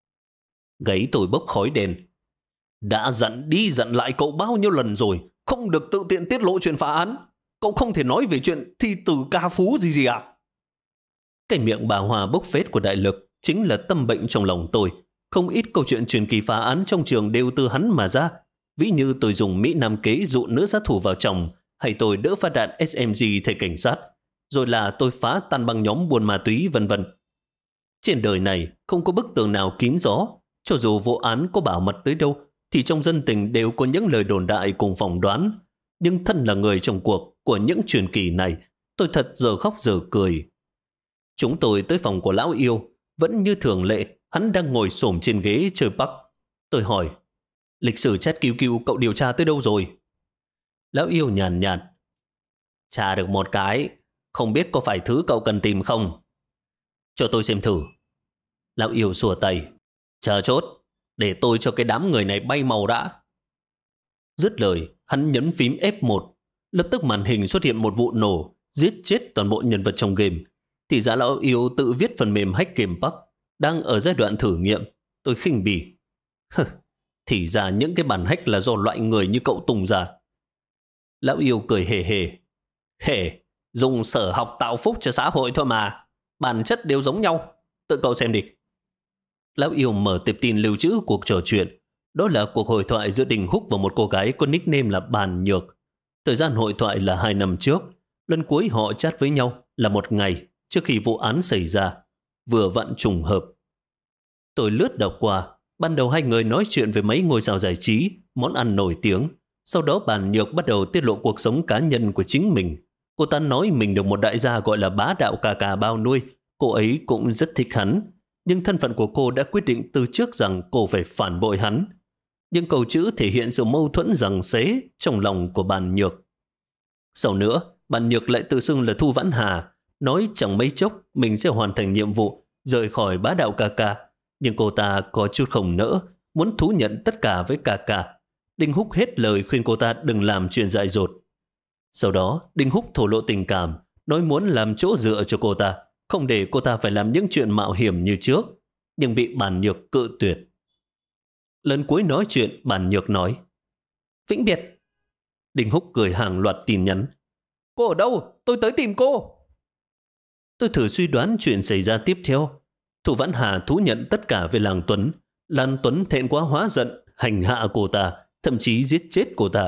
Gáy tôi bốc khói đèn. Đã dặn đi dặn lại cậu bao nhiêu lần rồi, không được tự tiện tiết lộ chuyện phá án. Cậu không thể nói về chuyện thi tử ca phú gì à? Cái miệng bà Hòa bốc phét của Đại Lực chính là tâm bệnh trong lòng tôi. Không ít câu chuyện truyền kỳ phá án trong trường đều từ hắn mà ra. Ví như tôi dùng Mỹ Nam kế dụ nữ sát thủ vào chồng, hay tôi đỡ phát đạn SMG thay cảnh sát, rồi là tôi phá tan băng nhóm buôn ma túy vân vân. Trên đời này không có bức tường nào kín gió. Cho dù vụ án có bảo mật tới đâu, thì trong dân tình đều có những lời đồn đại cùng phỏng đoán. Nhưng thân là người trong cuộc của những truyền kỳ này, tôi thật giờ khóc giờ cười. Chúng tôi tới phòng của lão yêu. Vẫn như thường lệ, hắn đang ngồi xổm trên ghế chơi Bắc. Tôi hỏi, lịch sử chat QQ cậu điều tra tới đâu rồi? Lão yêu nhàn nhạt. Tra được một cái, không biết có phải thứ cậu cần tìm không? Cho tôi xem thử. Lão yêu xua tay. Chờ chốt, để tôi cho cái đám người này bay màu đã. Dứt lời, hắn nhấn phím F1. Lập tức màn hình xuất hiện một vụ nổ, giết chết toàn bộ nhân vật trong game. Thì ra lão yêu tự viết phần mềm hack game Bắc, đang ở giai đoạn thử nghiệm. Tôi khinh bỉ. Thì ra những cái bản hack là do loại người như cậu tung ra. Lão yêu cười hề hề. Hề, dùng sở học tạo phúc cho xã hội thôi mà. Bản chất đều giống nhau. Tự cậu xem đi. Lão yêu mở tệp tin lưu trữ cuộc trò chuyện. Đó là cuộc hội thoại giữa Đình Húc và một cô gái có nickname là Bàn Nhược. Thời gian hội thoại là 2 năm trước. Lần cuối họ chat với nhau là 1 ngày trước khi vụ án xảy ra. Vừa vặn trùng hợp. Tôi lướt đọc qua. Ban đầu hai người nói chuyện về mấy ngôi sao giải trí, món ăn nổi tiếng. Sau đó Bàn Nhược bắt đầu tiết lộ cuộc sống cá nhân của chính mình. Cô ta nói mình được một đại gia gọi là bá đạo cà cà bao nuôi. Cô ấy cũng rất thích hắn. Nhưng thân phận của cô đã quyết định từ trước rằng cô phải phản bội hắn. Những câu chữ thể hiện sự mâu thuẫn giằng xé trong lòng của Bàn Nhược. Sau nữa, Bàn Nhược lại tự xưng là Thu Vãn Hà, nói chẳng mấy chốc mình sẽ hoàn thành nhiệm vụ, rời khỏi bá đạo ca ca. Nhưng cô ta có chút không nỡ, muốn thú nhận tất cả với ca ca. Đinh Húc hết lời khuyên cô ta đừng làm chuyện dại dột. Sau đó, Đinh Húc thổ lộ tình cảm, nói muốn làm chỗ dựa cho cô ta, không để cô ta phải làm những chuyện mạo hiểm như trước, nhưng bị Bàn Nhược cự tuyệt. Lần cuối nói chuyện, Bàn Nhược nói, vĩnh biệt. Đinh Húc gửi hàng loạt tin nhắn. Cô ở đâu? Tôi tới tìm cô. Tôi thử suy đoán chuyện xảy ra tiếp theo. Thu Vãn Hà thú nhận tất cả về Làng Tuấn. Lan Tuấn thẹn quá hóa giận, hành hạ cô ta, thậm chí giết chết cô ta.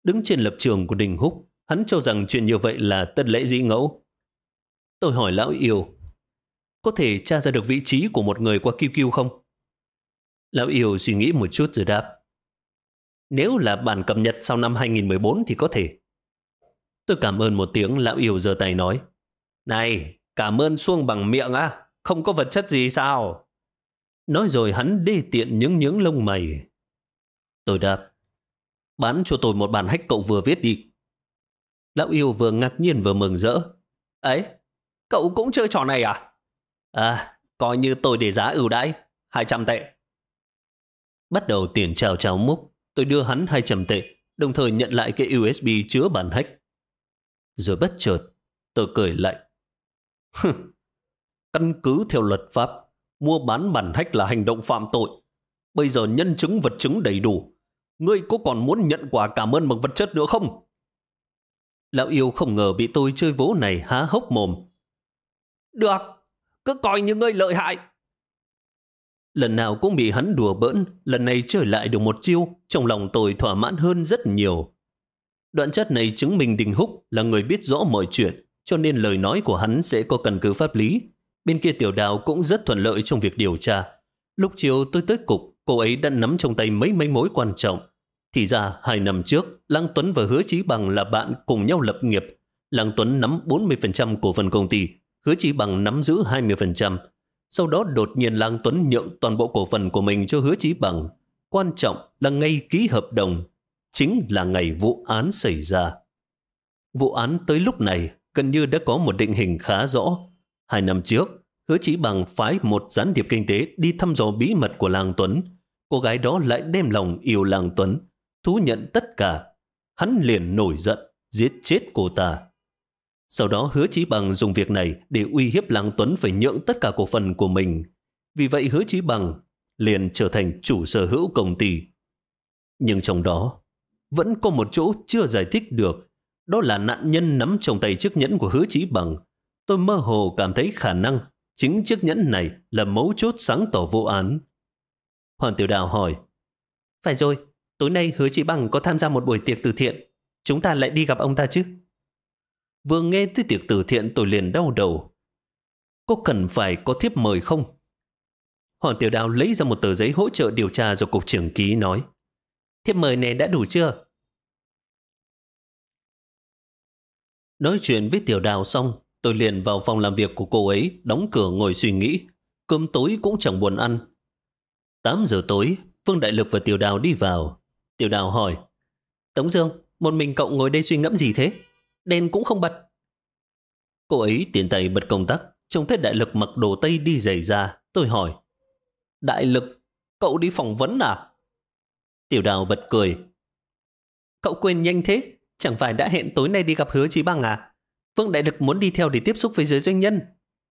Đứng trên lập trường của Đình Húc, hắn cho rằng chuyện như vậy là tất lễ dĩ ngẫu. Tôi hỏi lão yêu, có thể tra ra được vị trí của một người qua QQ không? Lão yêu suy nghĩ một chút rồi đáp, nếu là bản cập nhật sau năm 2014 thì có thể. Tôi cảm ơn một tiếng, lão yêu giơ tay nói, này, cảm ơn xuông bằng miệng á, không có vật chất gì sao? Nói rồi hắn đê tiện nhướng lông mày. Tôi đáp, bán cho tôi một bản hack cậu vừa viết đi. Lão yêu vừa ngạc nhiên vừa mừng rỡ. Ấy, cậu cũng chơi trò này à? À, coi như tôi để giá ưu đãi, 200 tệ. Bắt đầu tiền chào múc, tôi đưa hắn 200 tệ, đồng thời nhận lại cái USB chứa bản hack. Rồi bất chợt, tôi cười lạnh. Căn cứ theo luật pháp, mua bán bản hack là hành động phạm tội. Bây giờ nhân chứng vật chứng đầy đủ. Ngươi có còn muốn nhận quà cảm ơn bằng vật chất nữa không? Lão yêu không ngờ bị tôi chơi vố này há hốc mồm. Được, cứ coi như ngươi lợi hại. Lần nào cũng bị hắn đùa bỡn, lần này chơi lại được một chiêu, trong lòng tôi thỏa mãn hơn rất nhiều. Đoạn chat này chứng minh Đình Húc là người biết rõ mọi chuyện, cho nên lời nói của hắn sẽ có căn cứ pháp lý. Bên kia Tiểu Đào cũng rất thuận lợi trong việc điều tra. Lúc chiều tôi tới cục, cô ấy đã nắm trong tay mấy manh mối quan trọng. Thì ra 2 năm trước, Lăng Tuấn và Hứa Chí Bằng là bạn cùng nhau lập nghiệp. Lăng Tuấn nắm 40% cổ phần công ty, Hứa Chí Bằng nắm giữ 20%. Sau đó đột nhiên Lăng Tuấn nhượng toàn bộ cổ phần của mình cho Hứa Chí Bằng. Quan trọng là ngày ký hợp đồng, chính là ngày vụ án xảy ra. Vụ án tới lúc này gần như đã có một định hình khá rõ. 2 năm trước, Hứa Chí Bằng phái một gián điệp kinh tế đi thăm dò bí mật của Lăng Tuấn. Cô gái đó lại đem lòng yêu Lăng Tuấn, thú nhận tất cả. Hắn liền nổi giận, giết chết cô ta. Sau đó Hứa Chí Bằng dùng việc này để uy hiếp Lăng Tuấn phải nhượng tất cả cổ phần của mình. Vì vậy Hứa Chí Bằng liền trở thành chủ sở hữu công ty. Nhưng trong đó vẫn có một chỗ chưa giải thích được. Đó là nạn nhân nắm trong tay chiếc nhẫn của Hứa Chí Bằng. Tôi mơ hồ cảm thấy khả năng chính chiếc nhẫn này là mấu chốt sáng tỏ vụ án. Hoàng Tiểu Đào hỏi, phải rồi, tối nay Hứa Chí Bằng có tham gia một buổi tiệc từ thiện. Chúng ta lại đi gặp ông ta chứ? Vừa nghe tới tiệc từ thiện tôi liền đau đầu. Có cần phải có thiếp mời không? Hoàng Tiểu Đào lấy ra một tờ giấy hỗ trợ điều tra do cục trưởng ký nói, thiếp mời này đã đủ chưa? Nói chuyện với Tiểu Đào xong, tôi liền vào phòng làm việc của cô ấy, đóng cửa ngồi suy nghĩ. Cơm tối cũng chẳng buồn ăn. 8 giờ tối, Vương Đại Lực và Tiểu Đào đi vào. Tiểu Đào hỏi, Tống Dương, một mình cậu ngồi đây suy ngẫm gì thế? Đèn cũng không bật. Cô ấy tiện tay bật công tắc, trông thấy Đại Lực mặc đồ tây đi giày ra. Tôi hỏi, Đại Lực, cậu đi phỏng vấn à? Tiểu Đào bật cười. Cậu quên nhanh thế, chẳng phải đã hẹn tối nay đi gặp Hứa Chí Bằng à? Vương Đại Lực muốn đi theo để tiếp xúc với giới doanh nhân.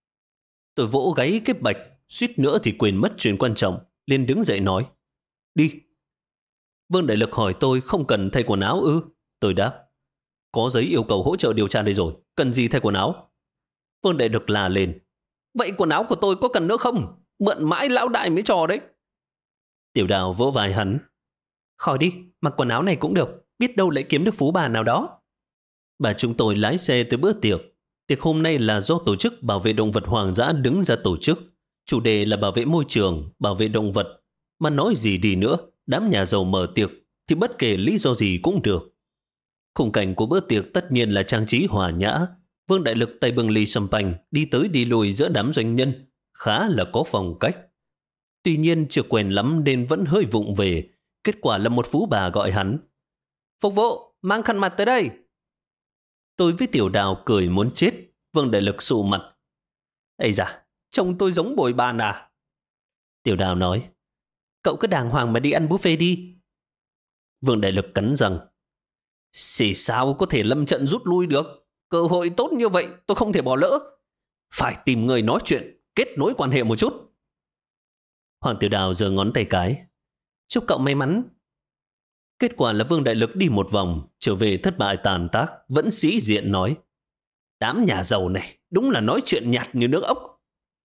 Tôi vỗ gáy cái bạch, suýt nữa thì quên mất chuyện quan trọng, liền đứng dậy nói, đi. Vương Đại Lực hỏi tôi không cần thay quần áo ư? Tôi đáp, có giấy yêu cầu hỗ trợ điều tra đây rồi, cần gì thay quần áo? Vương Đại Lực là lên, vậy quần áo của tôi có cần nữa không? Mượn mãi lão đại mới cho đấy. Tiểu Đào vỗ vai hắn, khỏi đi, mặc quần áo này cũng được, biết đâu lại kiếm được phú bà nào đó. Bà chúng tôi lái xe tới bữa tiệc. Tiệc hôm nay là do tổ chức bảo vệ động vật hoang dã đứng ra tổ chức. Chủ đề là bảo vệ môi trường, bảo vệ động vật. Mà nói gì đi nữa, đám nhà giàu mở tiệc thì bất kể lý do gì cũng được. Khung cảnh của bữa tiệc tất nhiên là trang trí hòa nhã. Vương Đại Lực tay bưng ly champagne đi tới đi lùi giữa đám doanh nhân, khá là có phong cách. Tuy nhiên chưa quen lắm nên vẫn hơi vụng về. Kết quả là một phú bà gọi hắn, phục vụ, mang khăn mặt tới đây. Tôi với Tiểu Đào cười muốn chết. Vương Đại Lực sụ mặt, ây da, trông tôi giống bồi bàn à? Tiểu Đào nói, cậu cứ đàng hoàng mà đi ăn buffet đi. Vương Đại Lực cắn răng, xì sao có thể lâm trận rút lui được? Cơ hội tốt như vậy tôi không thể bỏ lỡ. Phải tìm người nói chuyện, kết nối quan hệ một chút. Hoàng Tiểu Đào giơ ngón tay cái, chúc cậu may mắn. Kết quả là Vương Đại Lực đi một vòng, trở về thất bại tàn tác, vẫn sĩ diện nói, đám nhà giàu này đúng là nói chuyện nhạt như nước ốc.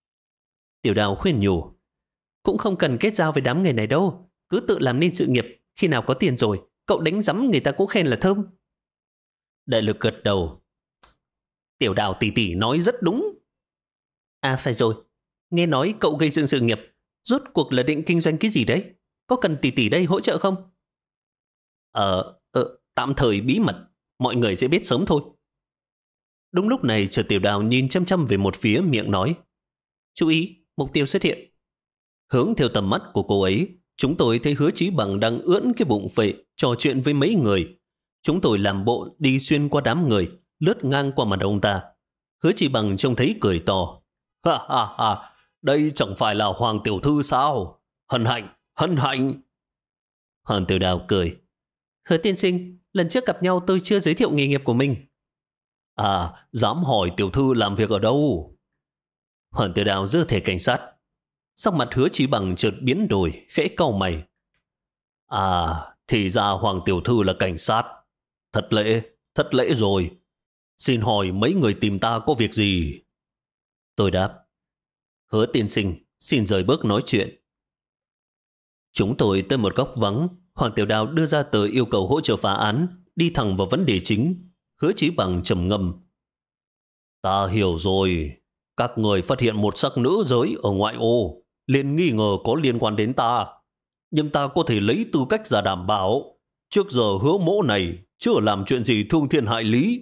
Tiểu Đào khuyên nhủ, cũng không cần kết giao với đám người này đâu, cứ tự làm nên sự nghiệp, khi nào có tiền rồi, cậu đánh rắm người ta cũng khen là thơm. Đại Lực gật đầu. Tiểu Đào tỷ tỷ nói rất đúng. À phải rồi, nghe nói cậu gây dựng sự nghiệp, rốt cuộc là định kinh doanh cái gì đấy? Có cần tỷ tỷ đây hỗ trợ không? Tạm thời bí mật, mọi người sẽ biết sớm thôi. Đúng lúc này chợt Tiểu Đào nhìn chăm chăm về một phía, miệng nói. Chú ý, mục tiêu xuất hiện. Hướng theo tầm mắt của cô ấy, chúng tôi thấy Hứa Chí Bằng đang ưỡn cái bụng phệ trò chuyện với mấy người. Chúng tôi làm bộ đi xuyên qua đám người, lướt ngang qua mặt ông ta. Hứa Chí Bằng trông thấy cười to. Ha ha ha, đây chẳng phải là Hoàng tiểu thư sao? Hân hạnh, hân hạnh. Hoàng Tiểu Đào cười. Hứa tiên sinh, lần trước gặp nhau tôi chưa giới thiệu nghề nghiệp của mình. À, dám hỏi tiểu thư làm việc ở đâu? Hoàng Tiểu Đào giơ thẻ cảnh sát. Sắc mặt Hứa Chí Bằng chợt biến đổi, khẽ cau mày. À, thì ra Hoàng tiểu thư là cảnh sát. Thật lễ rồi. Xin hỏi mấy người tìm ta có việc gì? Tôi đáp. Hứa tiên sinh, xin rời bước nói chuyện. Chúng tôi tới một góc vắng. Hoàng Tiểu Đào đưa ra tờ yêu cầu hỗ trợ phá án, đi thẳng vào vấn đề chính. Hứa Chí Bằng trầm ngâm. Ta hiểu rồi. Các người phát hiện một sắc nữ giới ở ngoại ô, liền nghi ngờ có liên quan đến ta. Nhưng ta có thể lấy tư cách ra đảm bảo, trước giờ Hứa mỗ này chưa làm chuyện gì thương thiên hại lý.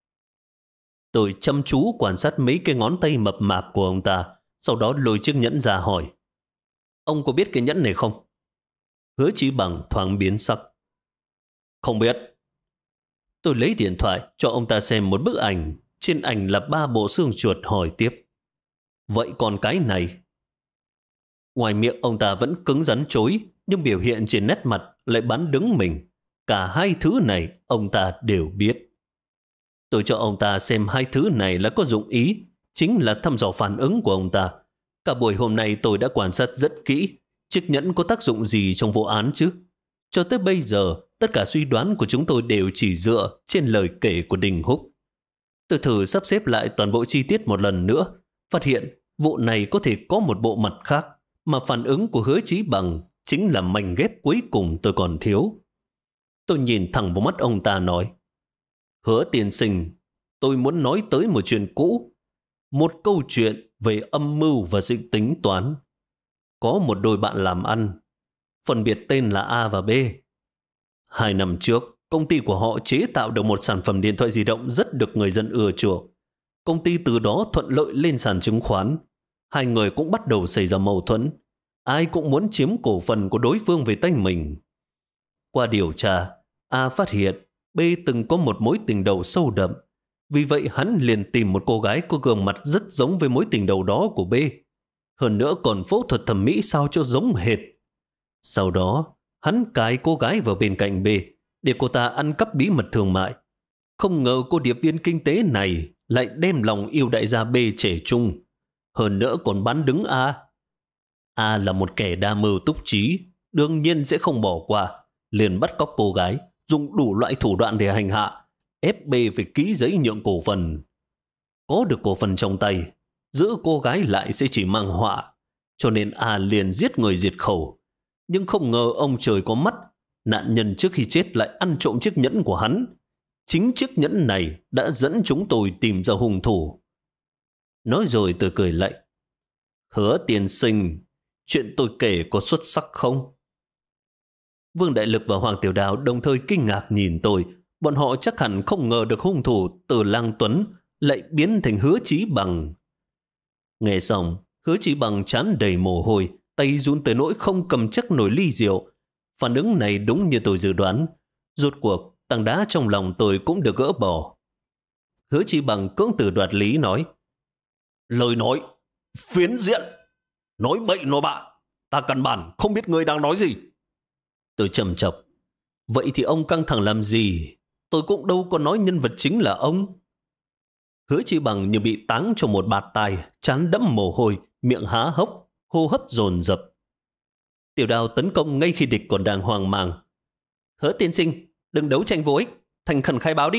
Tôi chăm chú quan sát mấy cái ngón tay mập mạp của ông ta, sau đó lôi chiếc nhẫn ra hỏi. Ông có biết cái nhẫn này không? Hứa Chí Bằng thoáng biến sắc. Không biết. Tôi lấy điện thoại cho ông ta xem một bức ảnh. Trên ảnh là 3 bộ xương chuột, hỏi tiếp. Vậy còn cái này? Ngoài miệng ông ta vẫn cứng rắn chối, nhưng biểu hiện trên nét mặt lại bán đứng mình. Cả hai thứ này ông ta đều biết. Tôi cho ông ta xem hai thứ này là có dụng ý, chính là thăm dò phản ứng của ông ta. Cả buổi hôm nay tôi đã quan sát rất kỹ. Chiếc nhẫn có tác dụng gì trong vụ án chứ? Cho tới bây giờ, tất cả suy đoán của chúng tôi đều chỉ dựa trên lời kể của Đình Húc. Tôi thử sắp xếp lại toàn bộ chi tiết một lần nữa, phát hiện vụ này có thể có một bộ mặt khác, mà phản ứng của Hứa Chí Bằng chính là mảnh ghép cuối cùng tôi còn thiếu. Tôi nhìn thẳng vào mắt ông ta nói. Hứa tiên sinh, tôi muốn nói tới một chuyện cũ, một câu chuyện về âm mưu và sự tính toán. Có một đôi bạn làm ăn, phân biệt tên là A và B. 2 năm trước, công ty của họ chế tạo được một sản phẩm điện thoại di động rất được người dân ưa chuộng. Công ty từ đó thuận lợi lên sàn chứng khoán. Hai người cũng bắt đầu xảy ra mâu thuẫn. Ai cũng muốn chiếm cổ phần của đối phương về tay mình. Qua điều tra, A phát hiện B từng có một mối tình đầu sâu đậm. Vì vậy hắn liền tìm một cô gái có gương mặt rất giống với mối tình đầu đó của B. Hơn nữa còn phẫu thuật thẩm mỹ sao cho giống hệt. Sau đó, hắn cài cô gái vào bên cạnh B để cô ta ăn cắp bí mật thương mại. Không ngờ cô điệp viên kinh tế này lại đem lòng yêu đại gia B trẻ trung. Hơn nữa còn bán đứng A. A là một kẻ đa mưu túc trí, đương nhiên sẽ không bỏ qua. Liền bắt cóc cô gái, dùng đủ loại thủ đoạn để hành hạ, ép B phải ký giấy nhượng cổ phần. Có được cổ phần trong tay, giữ cô gái lại sẽ chỉ mang họa. Cho nên A liền giết người diệt khẩu. Nhưng không ngờ ông trời có mắt, nạn nhân trước khi chết lại ăn trộm chiếc nhẫn của hắn. Chính chiếc nhẫn này đã dẫn chúng tôi tìm ra hung thủ. Nói rồi tôi cười lạnh. Hứa tiên sinh, chuyện tôi kể có xuất sắc không? Vương Đại Lực và Hoàng Tiểu Đào đồng thời kinh ngạc nhìn tôi. Bọn họ chắc hẳn không ngờ được hung thủ từ Lang Tuấn lại biến thành Hứa Chí Bằng. Nghe xong, Hứa Chí Bằng trán đầy mồ hôi, tay run tới nỗi không cầm chắc nổi ly rượu. Phản ứng này đúng như tôi dự đoán. Rốt cuộc, tảng đá trong lòng tôi cũng được gỡ bỏ. Hứa Chí Bằng cưỡng từ đoạt lý nói. Lời nói, phiến diện, nói bậy nói bạ. Ta căn bản không biết người đang nói gì. Tôi trầm chọc. Vậy thì ông căng thẳng làm gì? Tôi cũng đâu có nói nhân vật chính là ông. Hứa Chí Bằng như bị táng cho một bạt tai, trán đẫm mồ hôi, miệng há hốc, hô hấp dồn dập. Tiểu Đào tấn công ngay khi địch còn đang hoang mang. Hứa tiên sinh, đừng đấu tranh vô ích, thành khẩn khai báo đi.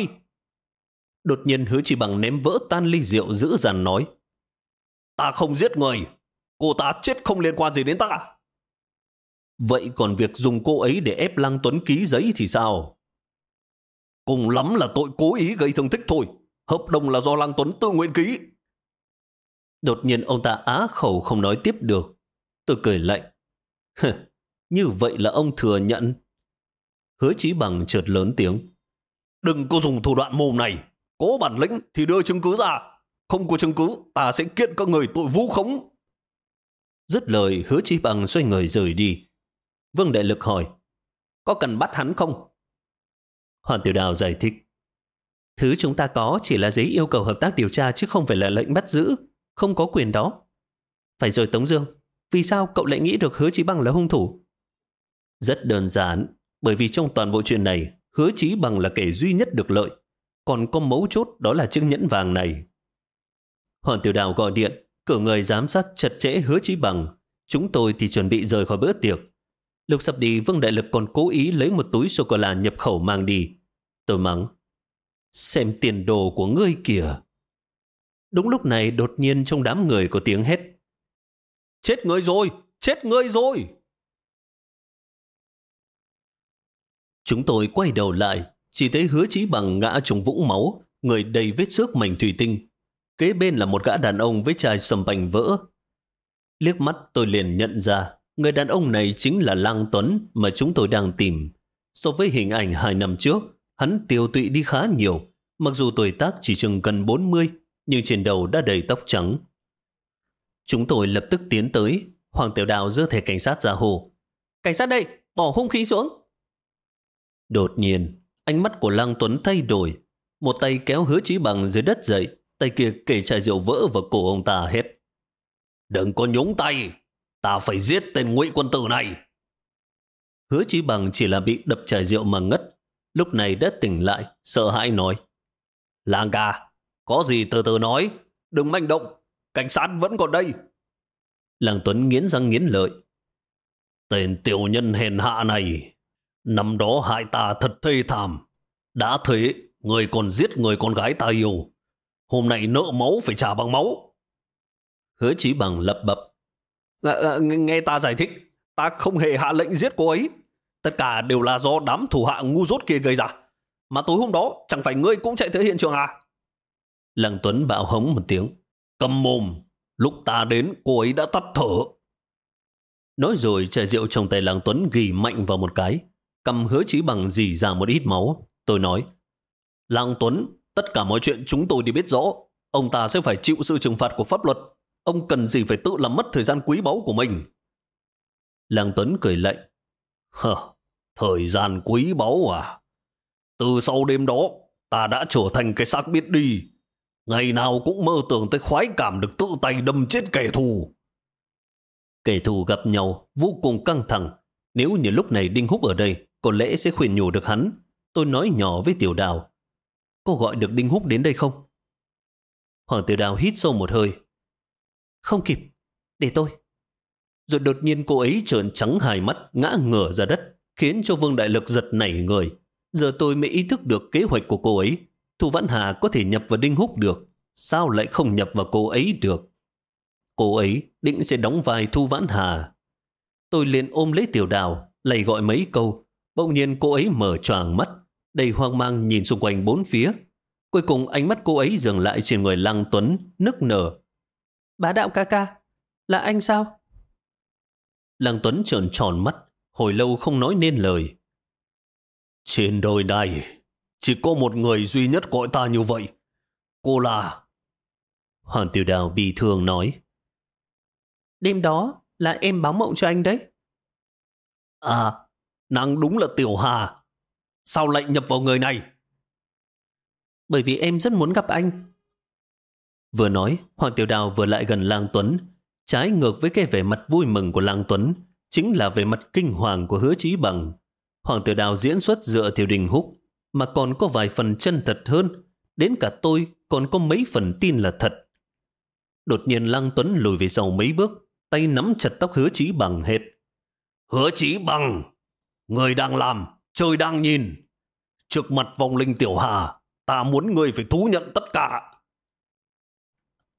Đột nhiên Hứa Chí Bằng ném vỡ tan ly rượu dữ dằn nói. Ta không giết người, cô ta chết không liên quan gì đến ta. Vậy còn việc dùng cô ấy để ép Lăng Tuấn ký giấy thì sao? Cùng lắm là tội cố ý gây thương tích thôi. Hợp đồng là do Lăng Tuấn tự nguyện ký. Đột nhiên ông ta á khẩu không nói tiếp được. Tôi cười lạnh. Như vậy là ông thừa nhận. Hứa Chí Bằng chợt lớn tiếng. Đừng có dùng thủ đoạn mồm này. Có bản lĩnh thì đưa chứng cứ ra. Không có chứng cứ, ta sẽ kiện các người tội vu khống. Dứt lời, Hứa Chí Bằng xoay người rời đi. Vương Đại Lực hỏi, có cần bắt hắn không? Hoàn Tiểu Đào giải thích, thứ chúng ta có chỉ là giấy yêu cầu hợp tác điều tra chứ không phải là lệnh bắt giữ, không có quyền đó. Phải rồi Tống Dương, vì sao cậu lại nghĩ được Hứa Chí Bằng là hung thủ? Rất đơn giản, bởi vì trong toàn bộ chuyện này, Hứa Chí Bằng là kẻ duy nhất được lợi, còn có mấu chốt đó là chiếc nhẫn vàng này. Hoàn Tiểu Đào gọi điện, cử người giám sát chặt chẽ Hứa Chí Bằng. Chúng tôi thì chuẩn bị rời khỏi bữa tiệc. Lúc sắp đi, Vương Đại Lực còn cố ý lấy một túi sô-cô-la nhập khẩu mang đi. Tôi mắng, xem tiền đồ của ngươi kìa. Đúng lúc này đột nhiên trong đám người có tiếng hét, chết ngươi rồi, chết ngươi rồi. Chúng tôi quay đầu lại, chỉ thấy Hứa Chí Bằng ngã trong vũng máu, người đầy vết xước mảnh thủy tinh. Kế bên là một gã đàn ông với chai sâm banh vỡ. Liếc mắt tôi liền nhận ra người đàn ông này chính là Lăng Tuấn mà chúng tôi đang tìm. So với hình ảnh 2 năm trước, hắn tiều tụy đi khá nhiều. Mặc dù tuổi tác chỉ chừng gần 40, nhưng trên đầu đã đầy tóc trắng. Chúng tôi lập tức tiến tới. Hoàng Tiểu Đào giơ thẻ cảnh sát ra hồ, cảnh sát đây, bỏ hung khí xuống. Đột nhiên, ánh mắt của Lăng Tuấn thay đổi. Một tay kéo Hứa Chí Bằng dưới đất dậy, tay kia kề chai rượu vỡ vào cổ ông ta hét, đừng có nhúng tay, ta phải giết tên ngụy quân tử này. Hứa Chí Bằng chỉ là bị đập chai rượu mà ngất. Lúc này đã tỉnh lại, sợ hãi nói, Lang ca, có gì từ từ nói, đừng manh động, cảnh sát vẫn còn đây. Lăng Tuấn nghiến răng nghiến lợi, tên tiểu nhân hèn hạ này, năm đó hại ta thật thê thảm. Đã thế, người còn giết người con gái ta yêu. Hôm nay nợ máu phải trả bằng máu. Hứa Chí Bằng lẩm bẩm, nghe ta giải thích, ta không hề hạ lệnh giết cô ấy. Tất cả đều là do đám thủ hạ ngu dốt kia gây ra. Mà tối hôm đó chẳng phải ngươi cũng chạy tới hiện trường à? Lăng Tuấn bạo hống một tiếng, câm mồm, lúc ta đến cô ấy đã tắt thở. Nói rồi chai rượu trong tay Lăng Tuấn ghì mạnh vào một cái, cầm Hứa Chí Bằng rỉ ra một ít máu. Tôi nói, Lăng Tuấn, tất cả mọi chuyện chúng tôi đều biết rõ. Ông ta sẽ phải chịu sự trừng phạt của pháp luật. Ông cần gì phải tự làm mất thời gian quý báu của mình? Lăng Tuấn cười lạnh, thời gian quý báu à? Từ sau đêm đó, ta đã trở thành cái xác biết đi. Ngày nào cũng mơ tưởng tới khoái cảm được tự tay đâm chết kẻ thù. Kẻ thù gặp nhau vô cùng căng thẳng. Nếu như lúc này Đinh Húc ở đây, có lẽ sẽ khuyên nhủ được hắn. Tôi nói nhỏ với Tiểu Đào, cô gọi được Đinh Húc đến đây không? Hoàng Tiểu Đào hít sâu một hơi, không kịp, để tôi. Rồi đột nhiên cô ấy trợn trắng hai mắt, ngã ngửa ra đất, khiến cho Vương Đại Lực giật nảy người. Giờ tôi mới ý thức được kế hoạch của cô ấy. Thu Vãn Hà có thể nhập vào Đinh Húc được, sao lại không nhập vào cô ấy được? Cô ấy định sẽ đóng vai Thu Vãn Hà. Tôi liền ôm lấy Tiểu Đào, lầy gọi mấy câu. Bỗng nhiên cô ấy mở choàng mắt, đầy hoang mang nhìn xung quanh bốn phía. Cuối cùng ánh mắt cô ấy dừng lại trên người Lăng Tuấn, nức nở. Bá Đạo ca ca, là anh sao? Lăng Tuấn trợn tròn mắt, hồi lâu không nói nên lời. Trên đời này, chỉ có một người duy nhất gọi ta như vậy. Cô là... Hoàng Tiểu Đào bi thương nói. Đêm đó là em báo mộng cho anh đấy. À, nàng đúng là Tiểu Hà. Sao lại nhập vào người này? Bởi vì em rất muốn gặp anh. Vừa nói, Hoàng Tiểu Đào vừa lại gần Lăng Tuấn. Trái ngược với cái vẻ mặt vui mừng của Lăng Tuấn, chính là vẻ mặt kinh hoàng của Hứa Chí Bằng. Hoàng Tiểu Đào diễn xuất dựa theo Đinh Húc, mà còn có vài phần chân thật hơn. Đến cả tôi còn có mấy phần tin là thật. Đột nhiên Lăng Tuấn lùi về sau mấy bước, tay nắm chặt tóc Hứa Chí Bằng hết. Hứa Chí Bằng, người đang làm, trời đang nhìn. Trước mặt vong linh Tiểu Hà, ta muốn người phải thú nhận tất cả.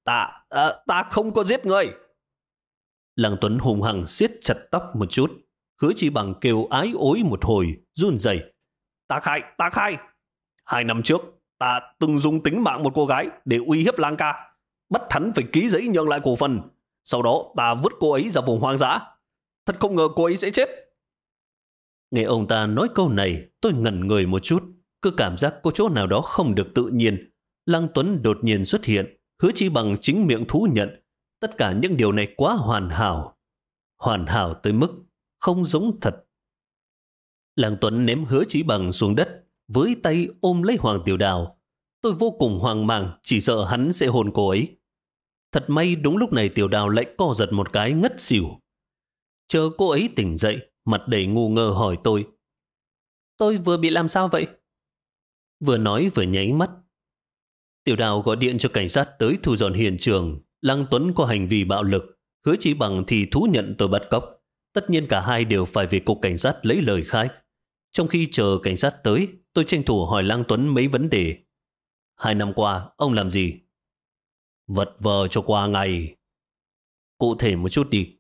Ta không có giết người. Lăng Tuấn hùng hăng siết chặt tóc một chút. Hứa Chí Bằng kêu ái ối một hồi, run rẩy. Ta khai. 2 năm trước, ta từng dùng tính mạng một cô gái để uy hiếp Lang ca, bắt hắn phải ký giấy nhượng lại cổ phần. Sau đó ta vứt cô ấy ra vùng hoang dã. Thật không ngờ cô ấy sẽ chết. Nghe ông ta nói câu này, tôi ngẩn người một chút, cứ cảm giác có chỗ nào đó không được tự nhiên. Lăng Tuấn đột nhiên xuất hiện, Hứa Chí Bằng chính miệng thú nhận. Tất cả những điều này quá hoàn hảo. Hoàn hảo tới mức không giống thật. Lăng Tuấn ném Hứa Chí Bằng xuống đất, với tay ôm lấy Hoàng Tiểu Đào. Tôi vô cùng hoang mang, chỉ sợ hắn sẽ hôn cô ấy. Thật may đúng lúc này Tiểu Đào lại co giật một cái ngất xỉu. Chờ cô ấy tỉnh dậy, mặt đầy ngu ngơ hỏi tôi. Tôi vừa bị làm sao vậy? Vừa nói vừa nháy mắt. Tiểu Đào gọi điện cho cảnh sát tới thu dọn hiện trường. Lăng Tuấn có hành vi bạo lực, Hứa Chí Bằng thì thú nhận tôi bắt cóc. Tất nhiên cả hai đều phải về cục cảnh sát lấy lời khai. Trong khi chờ cảnh sát tới, tôi tranh thủ hỏi Lăng Tuấn mấy vấn đề. 2 năm qua, ông làm gì? Vật vờ cho qua ngày. Cụ thể một chút đi.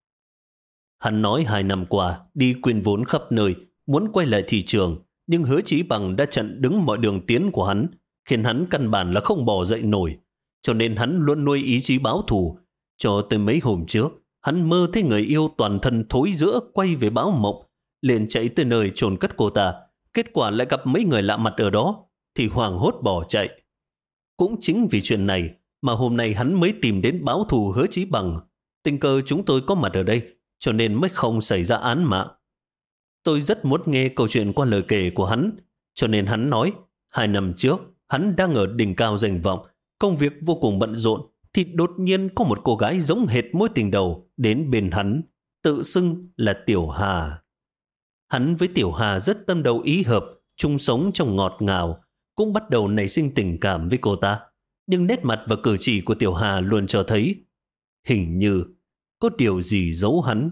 Hắn nói 2 năm qua, đi quyên vốn khắp nơi, muốn quay lại thị trường, nhưng Hứa Chí Bằng đã chặn đứng mọi đường tiến của hắn, khiến hắn căn bản là không bỏ dậy nổi. Cho nên hắn luôn nuôi ý chí báo thù. Cho tới mấy hôm trước, hắn mơ thấy người yêu toàn thân thối rữa quay về báo mộng, liền chạy tới nơi chôn cất cô ta. Kết quả lại gặp mấy người lạ mặt ở đó, thì hoảng hốt bỏ chạy. Cũng chính vì chuyện này mà hôm nay hắn mới tìm đến báo thù Hứa Chí Bằng. Tình cờ chúng tôi có mặt ở đây, cho nên mới không xảy ra án mạng. Tôi rất muốn nghe câu chuyện qua lời kể của hắn, cho nên hắn nói 2 năm trước hắn đang ở đỉnh cao danh vọng, công việc vô cùng bận rộn, thì đột nhiên có một cô gái giống hệt mối tình đầu đến bên hắn, tự xưng là Tiểu Hà. Hắn với Tiểu Hà rất tâm đầu ý hợp, chung sống trong ngọt ngào, cũng bắt đầu nảy sinh tình cảm với cô ta. Nhưng nét mặt và cử chỉ của Tiểu Hà luôn cho thấy hình như có điều gì giấu hắn.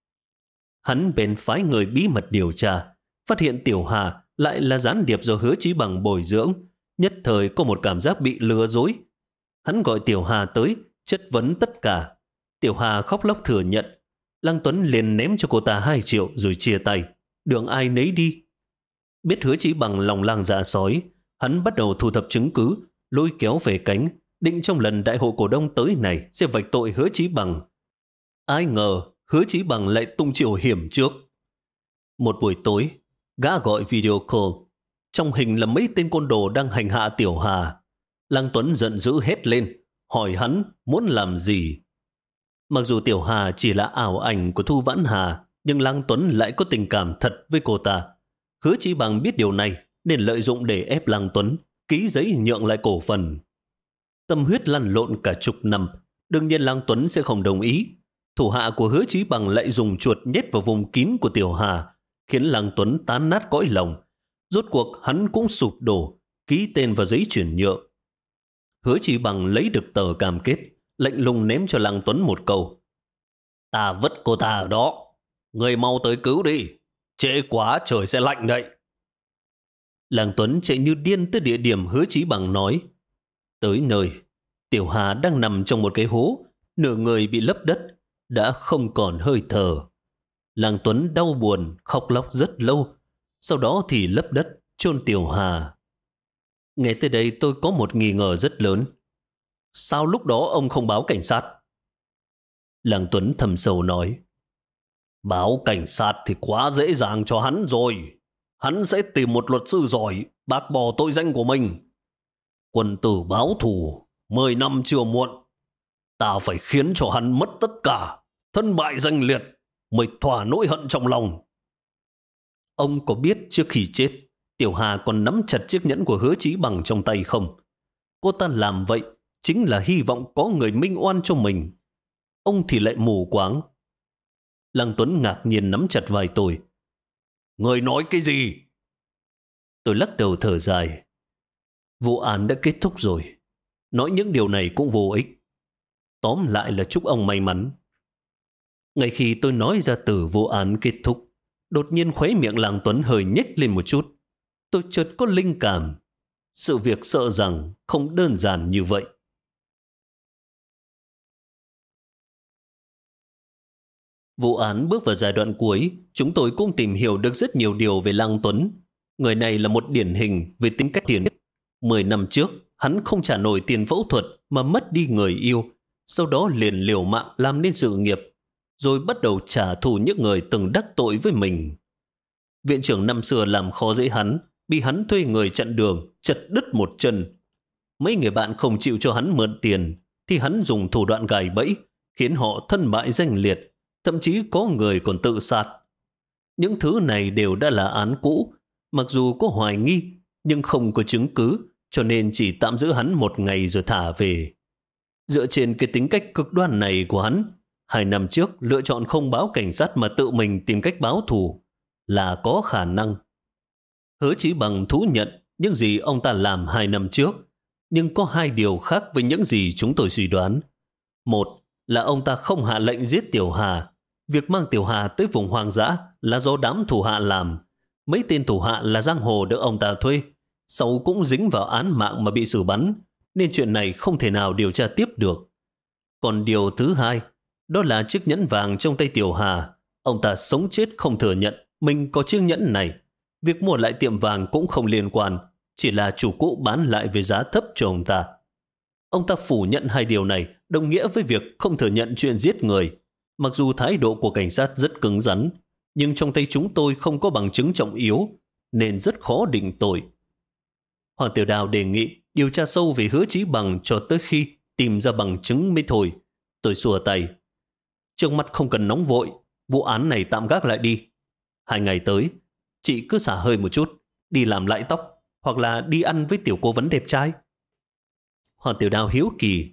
Hắn bèn phái người bí mật điều tra, phát hiện Tiểu Hà lại là gián điệp do Hứa Chí Bằng bồi dưỡng. Nhất thời có một cảm giác bị lừa dối. Hắn gọi Tiểu Hà tới, chất vấn tất cả. Tiểu Hà khóc lóc thừa nhận. Lăng Tuấn liền ném cho cô ta 2 triệu rồi chia tay, đường ai nấy đi. Biết Hứa Chí Bằng lòng lang dạ sói, hắn bắt đầu thu thập chứng cứ, lôi kéo về cánh, định trong lần đại hội cổ đông tới này sẽ vạch tội Hứa Chí Bằng. Ai ngờ Hứa Chí Bằng lại tung chiêu hiểm trước. Một buổi tối, gã gọi video call. Trong hình là mấy tên côn đồ đang hành hạ Tiểu Hà. Lăng Tuấn giận dữ hét lên, hỏi hắn muốn làm gì. Mặc dù Tiểu Hà chỉ là ảo ảnh của Thu Vãn Hà, nhưng Lăng Tuấn lại có tình cảm thật với cô ta. Hứa Chí Bằng biết điều này nên lợi dụng để ép Lăng Tuấn ký giấy nhượng lại cổ phần. Tâm huyết lăn lộn cả chục năm, đương nhiên Lăng Tuấn sẽ không đồng ý. Thủ hạ của Hứa Chí Bằng lại dùng chuột nhét vào vùng kín của Tiểu Hà, khiến Lăng Tuấn tan nát cõi lòng. Rốt cuộc hắn cũng sụp đổ, ký tên vào giấy chuyển nhượng. Hứa Chí Bằng lấy được tờ cam kết, lạnh lùng ném cho Lăng Tuấn một câu. Ta vứt cô ta ở đó, người mau tới cứu đi, trễ quá trời sẽ lạnh đấy. Lăng Tuấn chạy như điên tới địa điểm Hứa Chí Bằng nói. Tới nơi, Tiểu Hà đang nằm trong một cái hố, nửa người bị lấp đất, đã không còn hơi thở. Lăng Tuấn đau buồn, khóc lóc rất lâu, sau đó thì lấp đất, chôn Tiểu Hà. Nghe tới đây tôi có một nghi ngờ rất lớn. Sao lúc đó ông không báo cảnh sát? Lăng Tuấn thầm sầu nói. Báo cảnh sát thì quá dễ dàng cho hắn rồi. Hắn sẽ tìm một luật sư giỏi, bác bỏ tội danh của mình. Quân tử báo thù, 10 năm chưa muộn. Ta phải khiến cho hắn mất tất cả, thân bại danh liệt, mới thỏa nỗi hận trong lòng. Ông có biết trước khi chết, Tiểu Hà còn nắm chặt chiếc nhẫn của Hứa Chí Bằng trong tay không? Cô ta làm vậy chính là hy vọng có người minh oan cho mình. Ông thì lại mù quáng. Lăng Tuấn ngạc nhiên nắm chặt vai tôi. Người nói cái gì? Tôi lắc đầu thở dài. Vụ án đã kết thúc rồi. Nói những điều này cũng vô ích. Tóm lại là chúc ông may mắn. Ngay khi tôi nói ra từ vụ án kết thúc, đột nhiên khóe miệng Lăng Tuấn hơi nhếch lên một chút. Tôi chợt có linh cảm. Sự việc sợ rằng không đơn giản như vậy. Vụ án bước vào giai đoạn cuối, chúng tôi cũng tìm hiểu được rất nhiều điều về Lăng Tuấn. Người này là một điển hình về tính cách tiền. 10 năm trước, hắn không trả nổi tiền phẫu thuật mà mất đi người yêu, sau đó liền liều mạng làm nên sự nghiệp, rồi bắt đầu trả thù những người từng đắc tội với mình. Viện trưởng năm xưa làm khó dễ hắn, bị hắn thuê người chặn đường, chặt đứt một chân. Mấy người bạn không chịu cho hắn mượn tiền, thì hắn dùng thủ đoạn gài bẫy, khiến họ thân bại danh liệt, thậm chí có người còn tự sát. Những thứ này đều đã là án cũ, mặc dù có hoài nghi, nhưng không có chứng cứ, cho nên chỉ tạm giữ hắn 1 ngày rồi thả về. Dựa trên cái tính cách cực đoan này của hắn, 2 năm trước lựa chọn không báo cảnh sát mà tự mình tìm cách báo thù là có khả năng. Hứa Chí Bằng thú nhận những gì ông ta làm 2 năm trước, nhưng có 2 điều khác với những gì chúng tôi suy đoán. Một là ông ta không hạ lệnh giết Tiểu Hà. Việc mang Tiểu Hà tới vùng hoang dã là do đám thủ hạ làm. Mấy tên thủ hạ là giang hồ được ông ta thuê, sau cũng dính vào án mạng mà bị xử bắn, nên chuyện này không thể nào điều tra tiếp được. Còn điều thứ 2, đó là chiếc nhẫn vàng trong tay Tiểu Hà. Ông ta sống chết không thừa nhận mình có chiếc nhẫn này. Việc mua lại tiệm vàng cũng không liên quan, chỉ là chủ cũ bán lại với giá thấp cho ông ta. Ông ta phủ nhận 2 điều này đồng nghĩa với việc không thừa nhận chuyện giết người. Mặc dù thái độ của cảnh sát rất cứng rắn, nhưng trong tay chúng tôi không có bằng chứng trọng yếu, nên rất khó định tội. Hoàng Tiểu Đào đề nghị điều tra sâu về Hứa Chí Bằng cho tới khi tìm ra bằng chứng mới thôi. Tôi xua tay. Trước mắt không cần nóng vội, vụ án này tạm gác lại đi. 2 ngày tới, chị cứ xả hơi một chút, đi làm lại tóc, hoặc là đi ăn với tiểu cố vấn đẹp trai. Hoàng Tiểu Đào hiếu kỳ.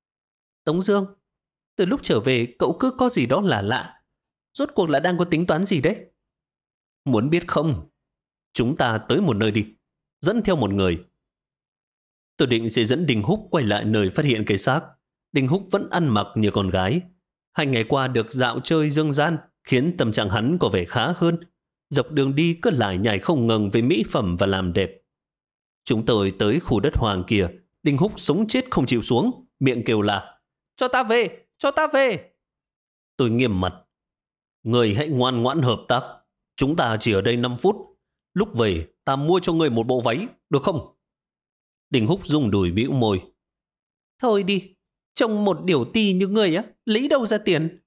Tống Dương, từ lúc trở về cậu cứ có gì đó lạ lạ. Rốt cuộc là đang có tính toán gì đấy? Muốn biết không? Chúng ta tới một nơi đi, dẫn theo một người. Tôi định sẽ dẫn Đình Húc quay lại nơi phát hiện cái xác. Đình Húc vẫn ăn mặc như con gái. 2 ngày qua được dạo chơi dương gian khiến tâm trạng hắn có vẻ khá hơn. Dọc đường đi cứ lải nhải không ngừng về mỹ phẩm và làm đẹp. Chúng tôi tới khu đất hoàng kia. Đình Húc sống chết không chịu xuống, miệng kêu là cho ta về, cho ta về. Tôi nghiêm mặt. Người hãy ngoan ngoãn hợp tác. Chúng ta chỉ ở đây 5 phút. Lúc về ta mua cho người một bộ váy, được không? Đình Húc rung đùi bĩu môi. Thôi đi, trông một điểu ti như người á, lấy đâu ra tiền?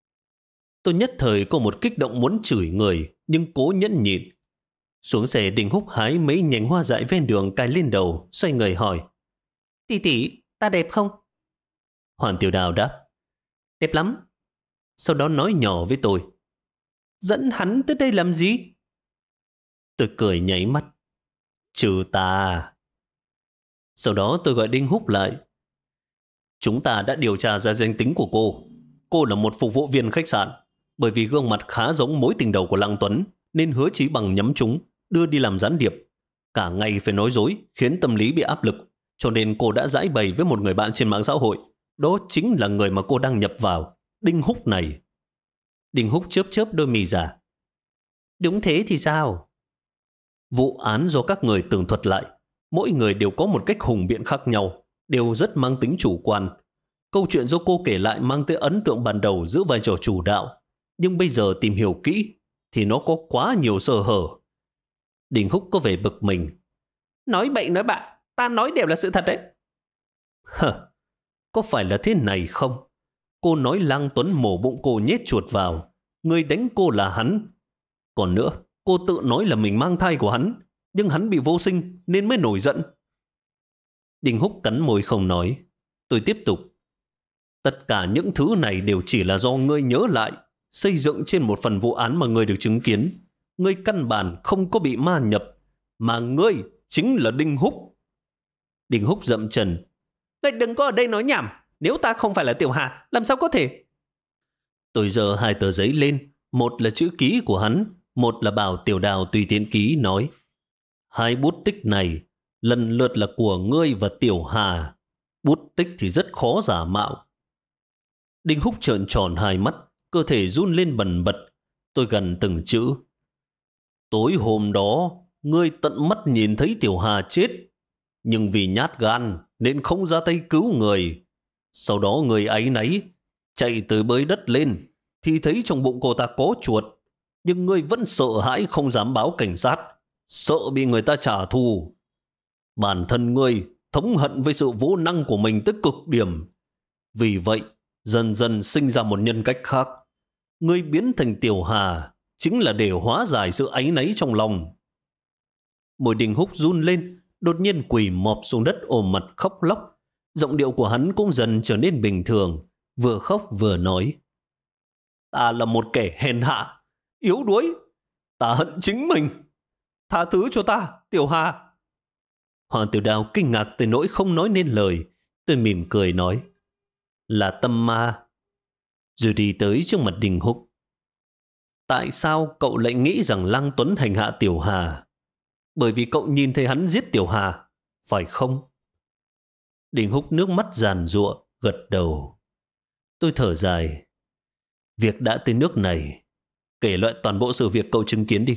Tôi nhất thời có một kích động muốn chửi người, nhưng cố nhẫn nhịn. Xuống xe, Đình Húc hái mấy nhánh hoa dại ven đường cài lên đầu, xoay người hỏi. Tỷ tỷ, ta đẹp không? Hoàng Tiểu Đào đáp. Đẹp lắm. Sau đó nói nhỏ với tôi. Dẫn hắn tới đây làm gì? Tôi cười nháy mắt. Trừ ta. Sau đó tôi gọi Đinh Húc lại. Chúng ta đã điều tra ra danh tính của cô. Cô là một phục vụ viên khách sạn. Bởi vì gương mặt khá giống mối tình đầu của Lăng Tuấn, nên Hứa Chí Bằng nhắm chúng, đưa đi làm gián điệp. Cả ngày phải nói dối, khiến tâm lý bị áp lực. Cho nên cô đã giải bày với một người bạn trên mạng xã hội. Đó chính là người mà cô đang nhập vào, Đinh Húc này. Đinh Húc chớp chớp đôi mì giả. Đúng thế thì sao? Vụ án do các người tường thuật lại. Mỗi người đều có một cách hùng biện khác nhau, đều rất mang tính chủ quan. Câu chuyện do cô kể lại mang tới ấn tượng ban đầu giữ vai trò chủ đạo. Nhưng bây giờ tìm hiểu kỹ thì nó có quá nhiều sơ hở. Đình Húc có vẻ bực mình. Nói bậy nói bạ, ta nói đều là sự thật đấy. Hờ, có phải là thế này không? Cô nói Lăng Tuấn mổ bụng cô nhét chuột vào. Người đánh cô là hắn. Còn nữa, cô tự nói là mình mang thai của hắn, nhưng hắn bị vô sinh nên mới nổi giận. Đình Húc cắn môi không nói. Tôi tiếp tục. Tất cả những thứ này đều chỉ là do ngươi nhớ lại, xây dựng trên một phần vụ án mà ngươi được chứng kiến. Ngươi căn bản không có bị ma nhập, mà ngươi chính là Đinh Húc. Đinh Húc dậm chân. Ngươi đừng có ở đây nói nhảm. Nếu ta không phải là Tiểu Hà, làm sao có thể? Tôi giơ 2 tờ giấy lên. Một là chữ ký của hắn, một là bảo Tiểu Đào tùy tiện ký, nói 2 bút tích này lần lượt là của ngươi và Tiểu Hà. Bút tích thì rất khó giả mạo. Đinh Húc trợn tròn 2 mắt, cơ thể run lên bần bật. Tôi gần từng chữ. Tối hôm đó, ngươi tận mắt nhìn thấy Tiểu Hà chết, nhưng vì nhát gan nên không ra tay cứu người. Sau đó người áy náy chạy tới bới đất lên, thì thấy trong bụng cô ta có chuột, nhưng ngươi vẫn sợ hãi không dám báo cảnh sát, sợ bị người ta trả thù. Bản thân ngươi thống hận với sự vô năng của mình tới cực điểm. Vì vậy, dần dần sinh ra một nhân cách khác. Ngươi biến thành Tiểu Hà chính là để hóa giải sự áy náy trong lòng. Môi Đình Húc run lên, đột nhiên quỳ mọp xuống đất ôm mặt khóc lóc. Giọng điệu của hắn cũng dần trở nên bình thường, vừa khóc vừa nói. Ta là một kẻ hèn hạ, yếu đuối. Ta hận chính mình. Tha thứ cho ta, Tiểu Hà. Hoàng Tiểu Đào kinh ngạc tới nỗi không nói nên lời. Tôi mỉm cười nói. Là tâm ma. Rồi đi tới trước mặt Đình Húc. Tại sao cậu lại nghĩ rằng Lăng Tuấn hành hạ Tiểu Hà? Bởi vì cậu nhìn thấy hắn giết Tiểu Hà, phải không? Đình Húc nước mắt giàn giụa, gật đầu. Tôi thở dài. Việc đã tới nước này, kể lại toàn bộ sự việc cậu chứng kiến đi.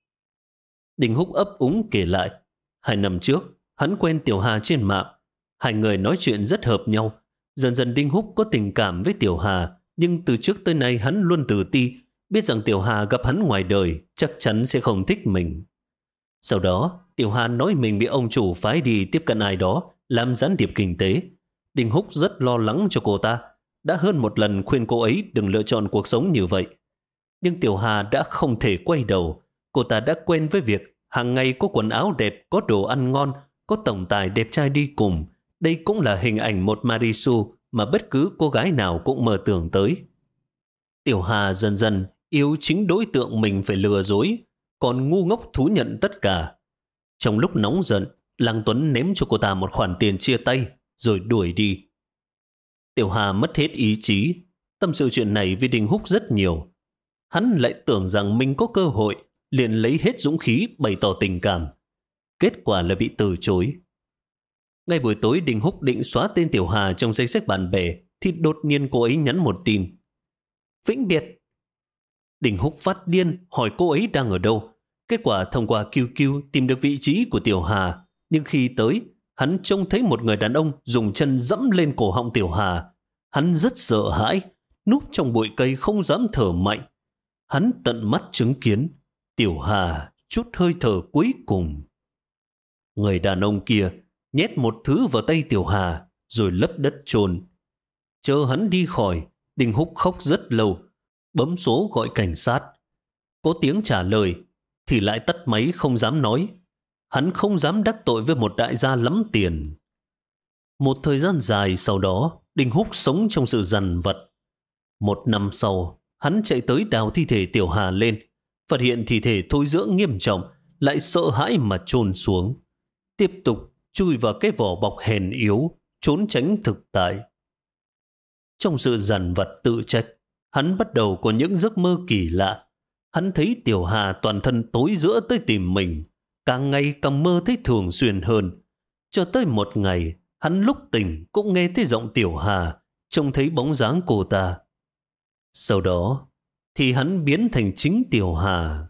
Đình Húc ấp úng kể lại. 2 năm trước, hắn quen Tiểu Hà trên mạng. 2 người nói chuyện rất hợp nhau. Dần dần Đình Húc có tình cảm với Tiểu Hà, nhưng từ trước tới nay hắn luôn tự ti, biết rằng Tiểu Hà gặp hắn ngoài đời chắc chắn sẽ không thích mình. Sau đó, Tiểu Hà nói mình bị ông chủ phái đi tiếp cận ai đó, làm gián điệp kinh tế. Đình Húc rất lo lắng cho cô ta, đã hơn một lần khuyên cô ấy đừng lựa chọn cuộc sống như vậy. Nhưng Tiểu Hà đã không thể quay đầu. Cô ta đã quen với việc hàng ngày có quần áo đẹp, có đồ ăn ngon, có tổng tài đẹp trai đi cùng. Đây cũng là hình ảnh một Marisu mà bất cứ cô gái nào cũng mơ tưởng tới. Tiểu Hà dần dần yêu chính đối tượng mình phải lừa dối, còn ngu ngốc thú nhận tất cả. Trong lúc nóng giận, Lăng Tuấn ném cho cô ta một khoản tiền chia tay, rồi đuổi đi. Tiểu Hà mất hết ý chí, tâm sự chuyện này với Đình Húc rất nhiều. Hắn lại tưởng rằng mình có cơ hội, liền lấy hết dũng khí bày tỏ tình cảm. Kết quả là bị từ chối. Ngay buổi tối Đình Húc định xóa tên Tiểu Hà trong danh sách bạn bè, thì đột nhiên cô ấy nhắn một tin. Vĩnh biệt. Đình Húc phát điên hỏi cô ấy đang ở đâu. Kết quả thông qua QQ tìm được vị trí của Tiểu Hà. Nhưng khi tới, hắn trông thấy một người đàn ông dùng chân dẫm lên cổ họng Tiểu Hà. Hắn rất sợ hãi, núp trong bụi cây không dám thở mạnh. Hắn tận mắt chứng kiến Tiểu Hà chút hơi thở cuối cùng. Người đàn ông kia nhét một thứ vào tay Tiểu Hà rồi lấp đất chôn. Chờ hắn đi khỏi, Đình Húc khóc rất lâu, bấm số gọi cảnh sát. Có tiếng trả lời thì lại tắt máy không dám nói. Hắn không dám đắc tội với một đại gia lắm tiền. Một thời gian dài sau đó, Đình Húc sống trong sự dằn vặt. 1 năm sau, hắn chạy tới đào thi thể Tiểu Hà lên, phát hiện thi thể thối rữa nghiêm trọng, lại sợ hãi mà chôn xuống. Tiếp tục chui vào cái vỏ bọc hèn yếu, trốn tránh thực tại. Trong sự dằn vặt tự trách, hắn bắt đầu có những giấc mơ kỳ lạ. Hắn thấy Tiểu Hà toàn thân tối giữa tới tìm mình, càng ngày càng mơ thấy thường xuyên hơn. Cho tới một ngày, hắn lúc tỉnh cũng nghe thấy giọng Tiểu Hà, trông thấy bóng dáng cô ta. Sau đó thì hắn biến thành chính Tiểu Hà.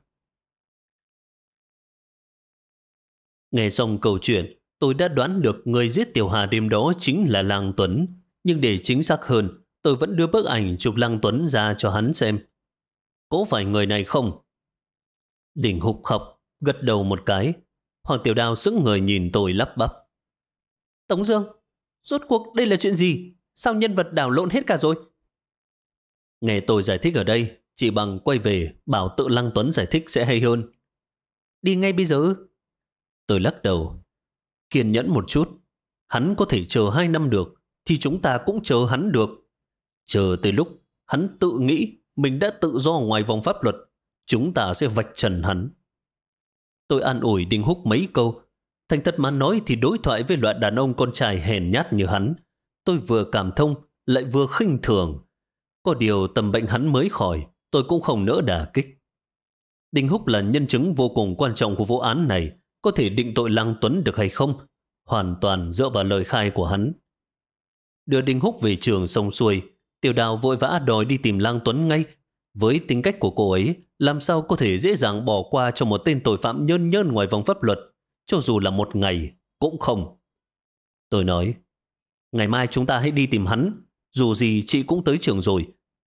Nghe xong câu chuyện, tôi đã đoán được người giết Tiểu Hà đêm đó chính là Lăng Tuấn. Nhưng để chính xác hơn, tôi vẫn đưa bức ảnh chụp Lăng Tuấn ra cho hắn xem. Có phải người này không? Đình Húc khóc, gật đầu một cái. Hoàng Tiểu Đào sững người nhìn tôi lắp bắp. Tống Dương, rốt cuộc đây là chuyện gì? Sao nhân vật đảo lộn hết cả rồi? Nghe tôi giải thích ở đây, chỉ bằng quay về bảo tự Lăng Tuấn giải thích sẽ hay hơn. Đi ngay bây giờ. Tôi lắc đầu. Kiên nhẫn một chút. Hắn có thể chờ 2 năm được, thì chúng ta cũng chờ hắn được. Chờ tới lúc hắn tự nghĩ mình đã tự do ngoài vòng pháp luật, chúng ta sẽ vạch trần hắn. Tôi an ủi Đình Húc mấy câu. Thành thật mà nói thì đối thoại với loại đàn ông con trai hèn nhát như hắn, tôi vừa cảm thông lại vừa khinh thường. Có điều tầm bệnh hắn mới khỏi, tôi cũng không nỡ đả kích. Đình Húc là nhân chứng vô cùng quan trọng của vụ án này, có thể định tội Lăng Tuấn được hay không, hoàn toàn dựa vào lời khai của hắn. Đưa Đình Húc về trường xong xuôi, Tiểu Đào vội vã đòi đi tìm Lăng Tuấn ngay. Với tính cách của cô ấy, làm sao có thể dễ dàng bỏ qua cho một tên tội phạm nhơn nhơn ngoài vòng pháp luật, cho dù là 1 ngày, cũng không. Tôi nói, ngày mai chúng ta hãy đi tìm hắn, dù gì chị cũng tới trường rồi,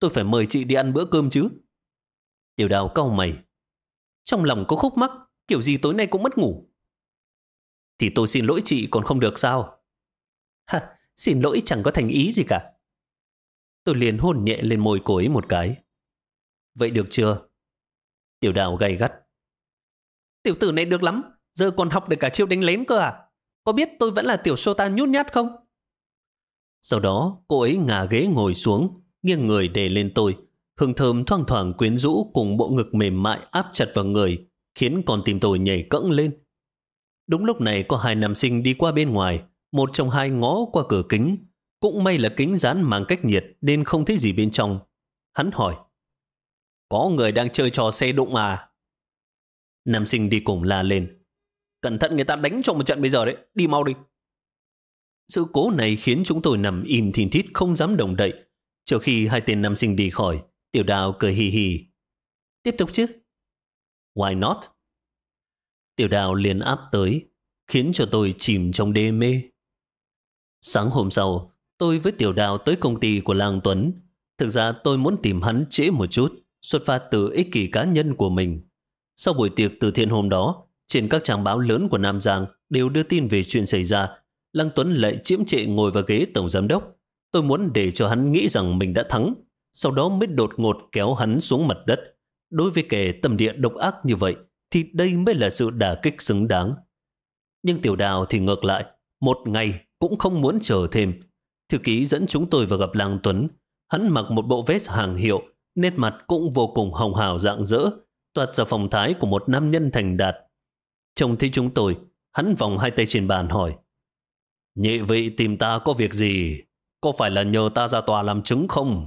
tôi phải mời chị đi ăn bữa cơm chứ. Tiểu Đào cau mày. Trong lòng có khúc mắc, kiểu gì tối nay cũng mất ngủ. Thì tôi xin lỗi chị còn không được sao? Ha, xin lỗi chẳng có thành ý gì cả. Tôi liền hôn nhẹ lên môi cô ấy một cái. Vậy được chưa? Tiểu Đào gay gắt. Tiểu tử này được lắm, giờ còn học được cả chiêu đánh lén cơ à? Có biết tôi vẫn là tiểu sota nhút nhát không? Sau đó cô ấy ngả ghế ngồi xuống, nghiêng người để lên tôi. Hương thơm thoang thoảng quyến rũ cùng bộ ngực mềm mại áp chặt vào người, khiến con tim tôi nhảy cẫng lên. Đúng lúc này có hai nam sinh đi qua bên ngoài, một trong hai ngó qua cửa kính. Cũng may là kính dán mang cách nhiệt nên không thấy gì bên trong. Hắn hỏi. Có người đang chơi trò xe đụng à? Nam sinh đi cùng la lên. Cẩn thận người ta đánh cho một trận bây giờ đấy, đi mau đi. Sự cố này khiến chúng tôi nằm im thìn thít không dám động đậy. Trước khi hai tên nam sinh đi khỏi, Tiểu Đào cười hì hì. Tiếp tục chứ? Why not? Tiểu Đào liền áp tới, khiến cho tôi chìm trong đê mê. Sáng hôm sau, tôi với Tiểu Đào tới công ty của Lang Tuấn. Thực ra tôi muốn tìm hắn trễ một chút, xuất phát từ ích kỷ cá nhân của mình. Sau buổi tiệc từ thiện hôm đó, trên các trang báo lớn của Nam Giang đều đưa tin về chuyện xảy ra. Lăng Tuấn lại chiếm trệ ngồi vào ghế tổng giám đốc. Tôi muốn để cho hắn nghĩ rằng mình đã thắng, sau đó mới đột ngột kéo hắn xuống mặt đất. Đối với kẻ tâm địa độc ác như vậy, thì đây mới là sự đả kích xứng đáng. Nhưng Tiểu Đào thì ngược lại, một ngày cũng không muốn chờ thêm. Thư ký dẫn chúng tôi vào gặp Lăng Tuấn. Hắn mặc một bộ vest hàng hiệu, nét mặt cũng vô cùng hồng hào rạng rỡ, toát ra phong thái của một nam nhân thành đạt. Trông thấy chúng tôi, hắn vòng hai tay trên bàn hỏi. Nhị vị tìm ta có việc gì? Có phải là nhờ ta ra tòa làm chứng không?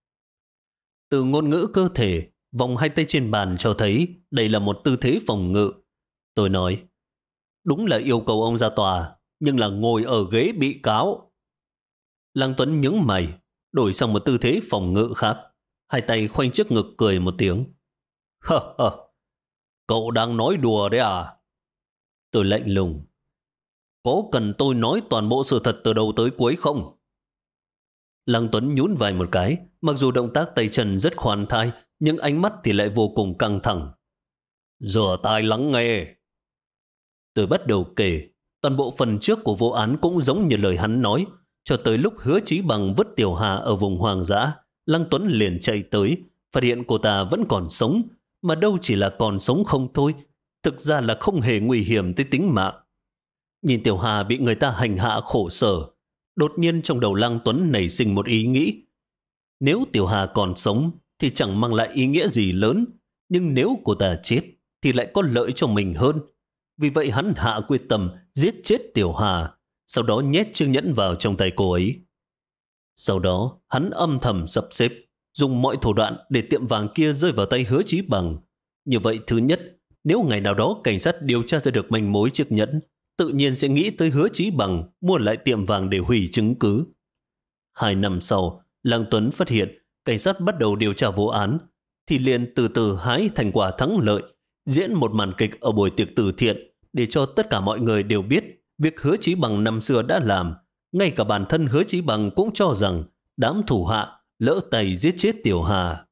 Từ ngôn ngữ cơ thể, vòng hai tay trên bàn cho thấy đây là một tư thế phòng ngự. Tôi nói, đúng là yêu cầu ông ra tòa, nhưng là ngồi ở ghế bị cáo. Lăng Tuấn nhướng mày, đổi sang một tư thế phòng ngự khác. Hai tay khoanh trước ngực cười một tiếng. Hơ hơ, cậu đang nói đùa đấy à? Tôi lạnh lùng. Có cần tôi nói toàn bộ sự thật từ đầu tới cuối không? Lăng Tuấn nhún vai một cái, mặc dù động tác tay chân rất khoan thai, nhưng ánh mắt thì lại vô cùng căng thẳng. Rửa tai lắng nghe. Tôi bắt đầu kể, toàn bộ phần trước của vụ án cũng giống như lời hắn nói, cho tới lúc Hứa Chí Bằng vứt Tiểu Hà ở vùng hoang dã, Lăng Tuấn liền chạy tới, phát hiện cô ta vẫn còn sống, mà đâu chỉ là còn sống không thôi, thực ra là không hề nguy hiểm tới tính mạng. Nhìn Tiểu Hà bị người ta hành hạ khổ sở, đột nhiên trong đầu Lăng Tuấn nảy sinh một ý nghĩ. Nếu Tiểu Hà còn sống thì chẳng mang lại ý nghĩa gì lớn, nhưng nếu cô ta chết thì lại có lợi cho mình hơn. Vì vậy hắn hạ quyết tâm giết chết Tiểu Hà, sau đó nhét chiếc nhẫn vào trong tay cô ấy. Sau đó hắn âm thầm sắp xếp, dùng mọi thủ đoạn để tiệm vàng kia rơi vào tay Hứa Chí Bằng. Như vậy thứ nhất, nếu ngày nào đó cảnh sát điều tra ra được manh mối chiếc nhẫn, tự nhiên sẽ nghĩ tới Hứa Chí Bằng mua lại tiệm vàng để hủy chứng cứ. 2 năm sau, Lăng Tuấn phát hiện cảnh sát bắt đầu điều tra vụ án, thì liền từ từ hái thành quả thắng lợi, diễn một màn kịch ở buổi tiệc từ thiện để cho tất cả mọi người đều biết việc Hứa Chí Bằng năm xưa đã làm. Ngay cả bản thân Hứa Chí Bằng cũng cho rằng đám thủ hạ lỡ tay giết chết Tiểu Hà.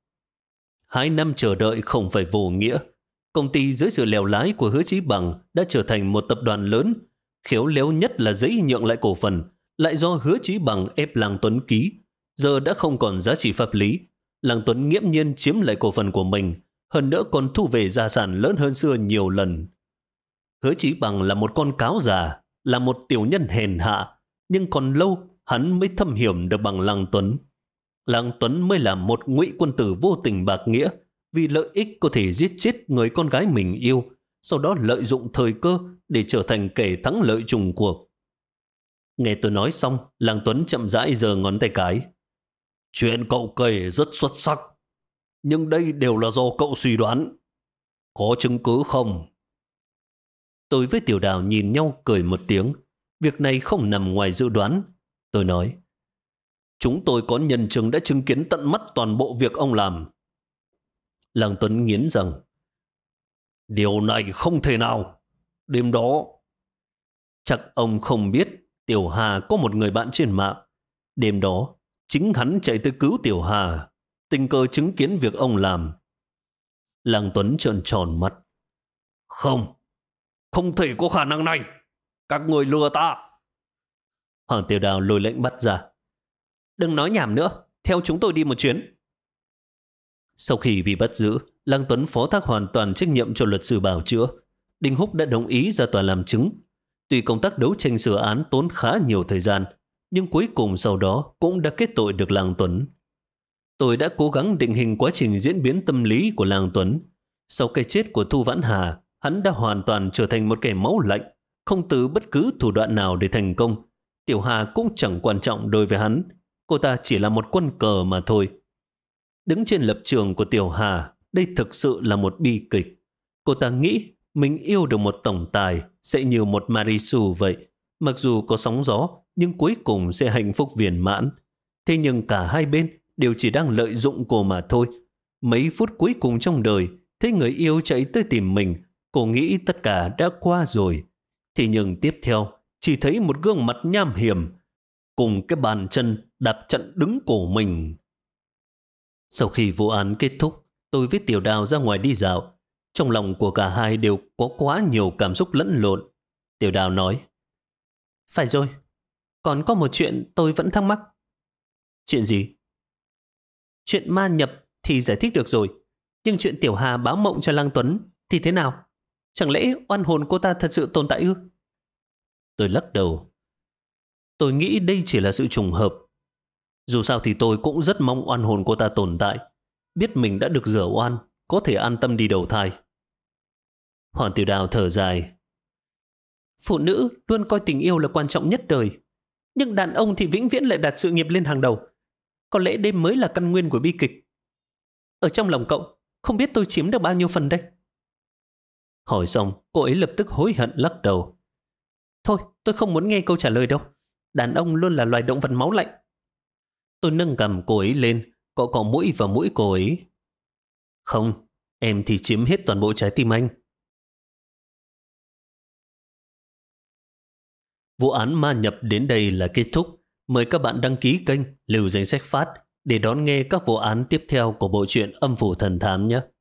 2 năm chờ đợi không phải vô nghĩa. Công ty dưới sự lèo lái của Hứa Chí Bằng đã trở thành một tập đoàn lớn. Khéo léo nhất là giấy nhượng lại cổ phần, lại do Hứa Chí Bằng ép Lăng Tuấn ký. Giờ đã không còn giá trị pháp lý. Lăng Tuấn nghiễm nhiên chiếm lại cổ phần của mình, hơn nữa còn thu về gia sản lớn hơn xưa nhiều lần. Hứa Chí Bằng là một con cáo già, là một tiểu nhân hèn hạ, nhưng còn lâu hắn mới thâm hiểm được bằng Lăng Tuấn. Lăng Tuấn mới là một ngụy quân tử vô tình bạc nghĩa, vì lợi ích có thể giết chết người con gái mình yêu, sau đó lợi dụng thời cơ để trở thành kẻ thắng lợi chung cuộc. Nghe tôi nói xong, Lăng Tuấn chậm rãi giơ ngón tay cái. Chuyện cậu kể rất xuất sắc, nhưng đây đều là do cậu suy đoán. Có chứng cứ không? Tôi với Tiểu Đào nhìn nhau cười một tiếng. Việc này không nằm ngoài dự đoán. Tôi nói, chúng tôi có nhân chứng đã chứng kiến tận mắt toàn bộ việc ông làm. Lăng Tuấn nghiến rằng, điều này không thể nào. Đêm đó, chắc ông không biết Tiểu Hà có một người bạn trên mạng. Đêm đó, chính hắn chạy tới cứu Tiểu Hà. tình cờ chứng kiến việc ông làm. Lăng Tuấn trợn tròn mắt. Không, không thể có khả năng này. Các người lừa ta. Hoàng Tiểu Đào lôi lệnh bắt ra. Đừng nói nhảm nữa, theo chúng tôi đi một chuyến. Sau khi bị bắt giữ, Lăng Tuấn phó thác hoàn toàn trách nhiệm cho luật sư bào chữa. Đinh Húc đã đồng ý ra tòa làm chứng. Tuy công tác đấu tranh sửa án tốn khá nhiều thời gian, nhưng cuối cùng sau đó cũng đã kết tội được Lăng Tuấn. Tôi đã cố gắng định hình quá trình diễn biến tâm lý của Lăng Tuấn. Sau cái chết của Thu Vãn Hà, hắn đã hoàn toàn trở thành một kẻ máu lạnh, không từ bất cứ thủ đoạn nào để thành công. Tiểu Hà cũng chẳng quan trọng đối với hắn. Cô ta chỉ là một quân cờ mà thôi. Đứng trên lập trường của Tiểu Hà, đây thực sự là một bi kịch. Cô ta nghĩ mình yêu được một tổng tài sẽ như một Marisu vậy. Mặc dù có sóng gió, nhưng cuối cùng sẽ hạnh phúc viên mãn. Thế nhưng cả hai bên đều chỉ đang lợi dụng cô mà thôi. Mấy phút cuối cùng trong đời, thấy người yêu chạy tới tìm mình, cô nghĩ tất cả đã qua rồi. Thế nhưng tiếp theo, chỉ thấy một gương mặt nham hiểm, cùng cái bàn chân đạp chặn đứng cổ mình. Sau khi vụ án kết thúc, tôi với Tiểu Đào ra ngoài đi dạo. Trong lòng của cả hai đều có quá nhiều cảm xúc lẫn lộn. Tiểu Đào nói, phải rồi, còn có một chuyện tôi vẫn thắc mắc. Chuyện gì? Chuyện ma nhập thì giải thích được rồi, nhưng chuyện Tiểu Hà báo mộng cho Lăng Tuấn thì thế nào? Chẳng lẽ oan hồn cô ta thật sự tồn tại ư? Tôi lắc đầu. Tôi nghĩ đây chỉ là sự trùng hợp. Dù sao thì tôi cũng rất mong oan hồn cô ta tồn tại. Biết mình đã được rửa oan, có thể an tâm đi đầu thai. Hoàng Tiểu Đào thở dài. Phụ nữ luôn coi tình yêu là quan trọng nhất đời, nhưng đàn ông thì vĩnh viễn lại đặt sự nghiệp lên hàng đầu. Có lẽ đây mới là căn nguyên của bi kịch. Ở trong lòng cậu, không biết tôi chiếm được bao nhiêu phần đây? Hỏi xong, cô ấy lập tức hối hận lắc đầu. Thôi, tôi không muốn nghe câu trả lời đâu. Đàn ông luôn là loài động vật máu lạnh. Tôi nâng cầm cô ấy lên, cọ mũi vào mũi cô ấy. Không, em thì chiếm hết toàn bộ trái tim anh. Vụ án ma nhập đến đây là kết thúc. Mời các bạn đăng ký kênh Lưu Danh Sách Phát để đón nghe các vụ án tiếp theo của bộ truyện Âm Phủ Thần Thám nhé.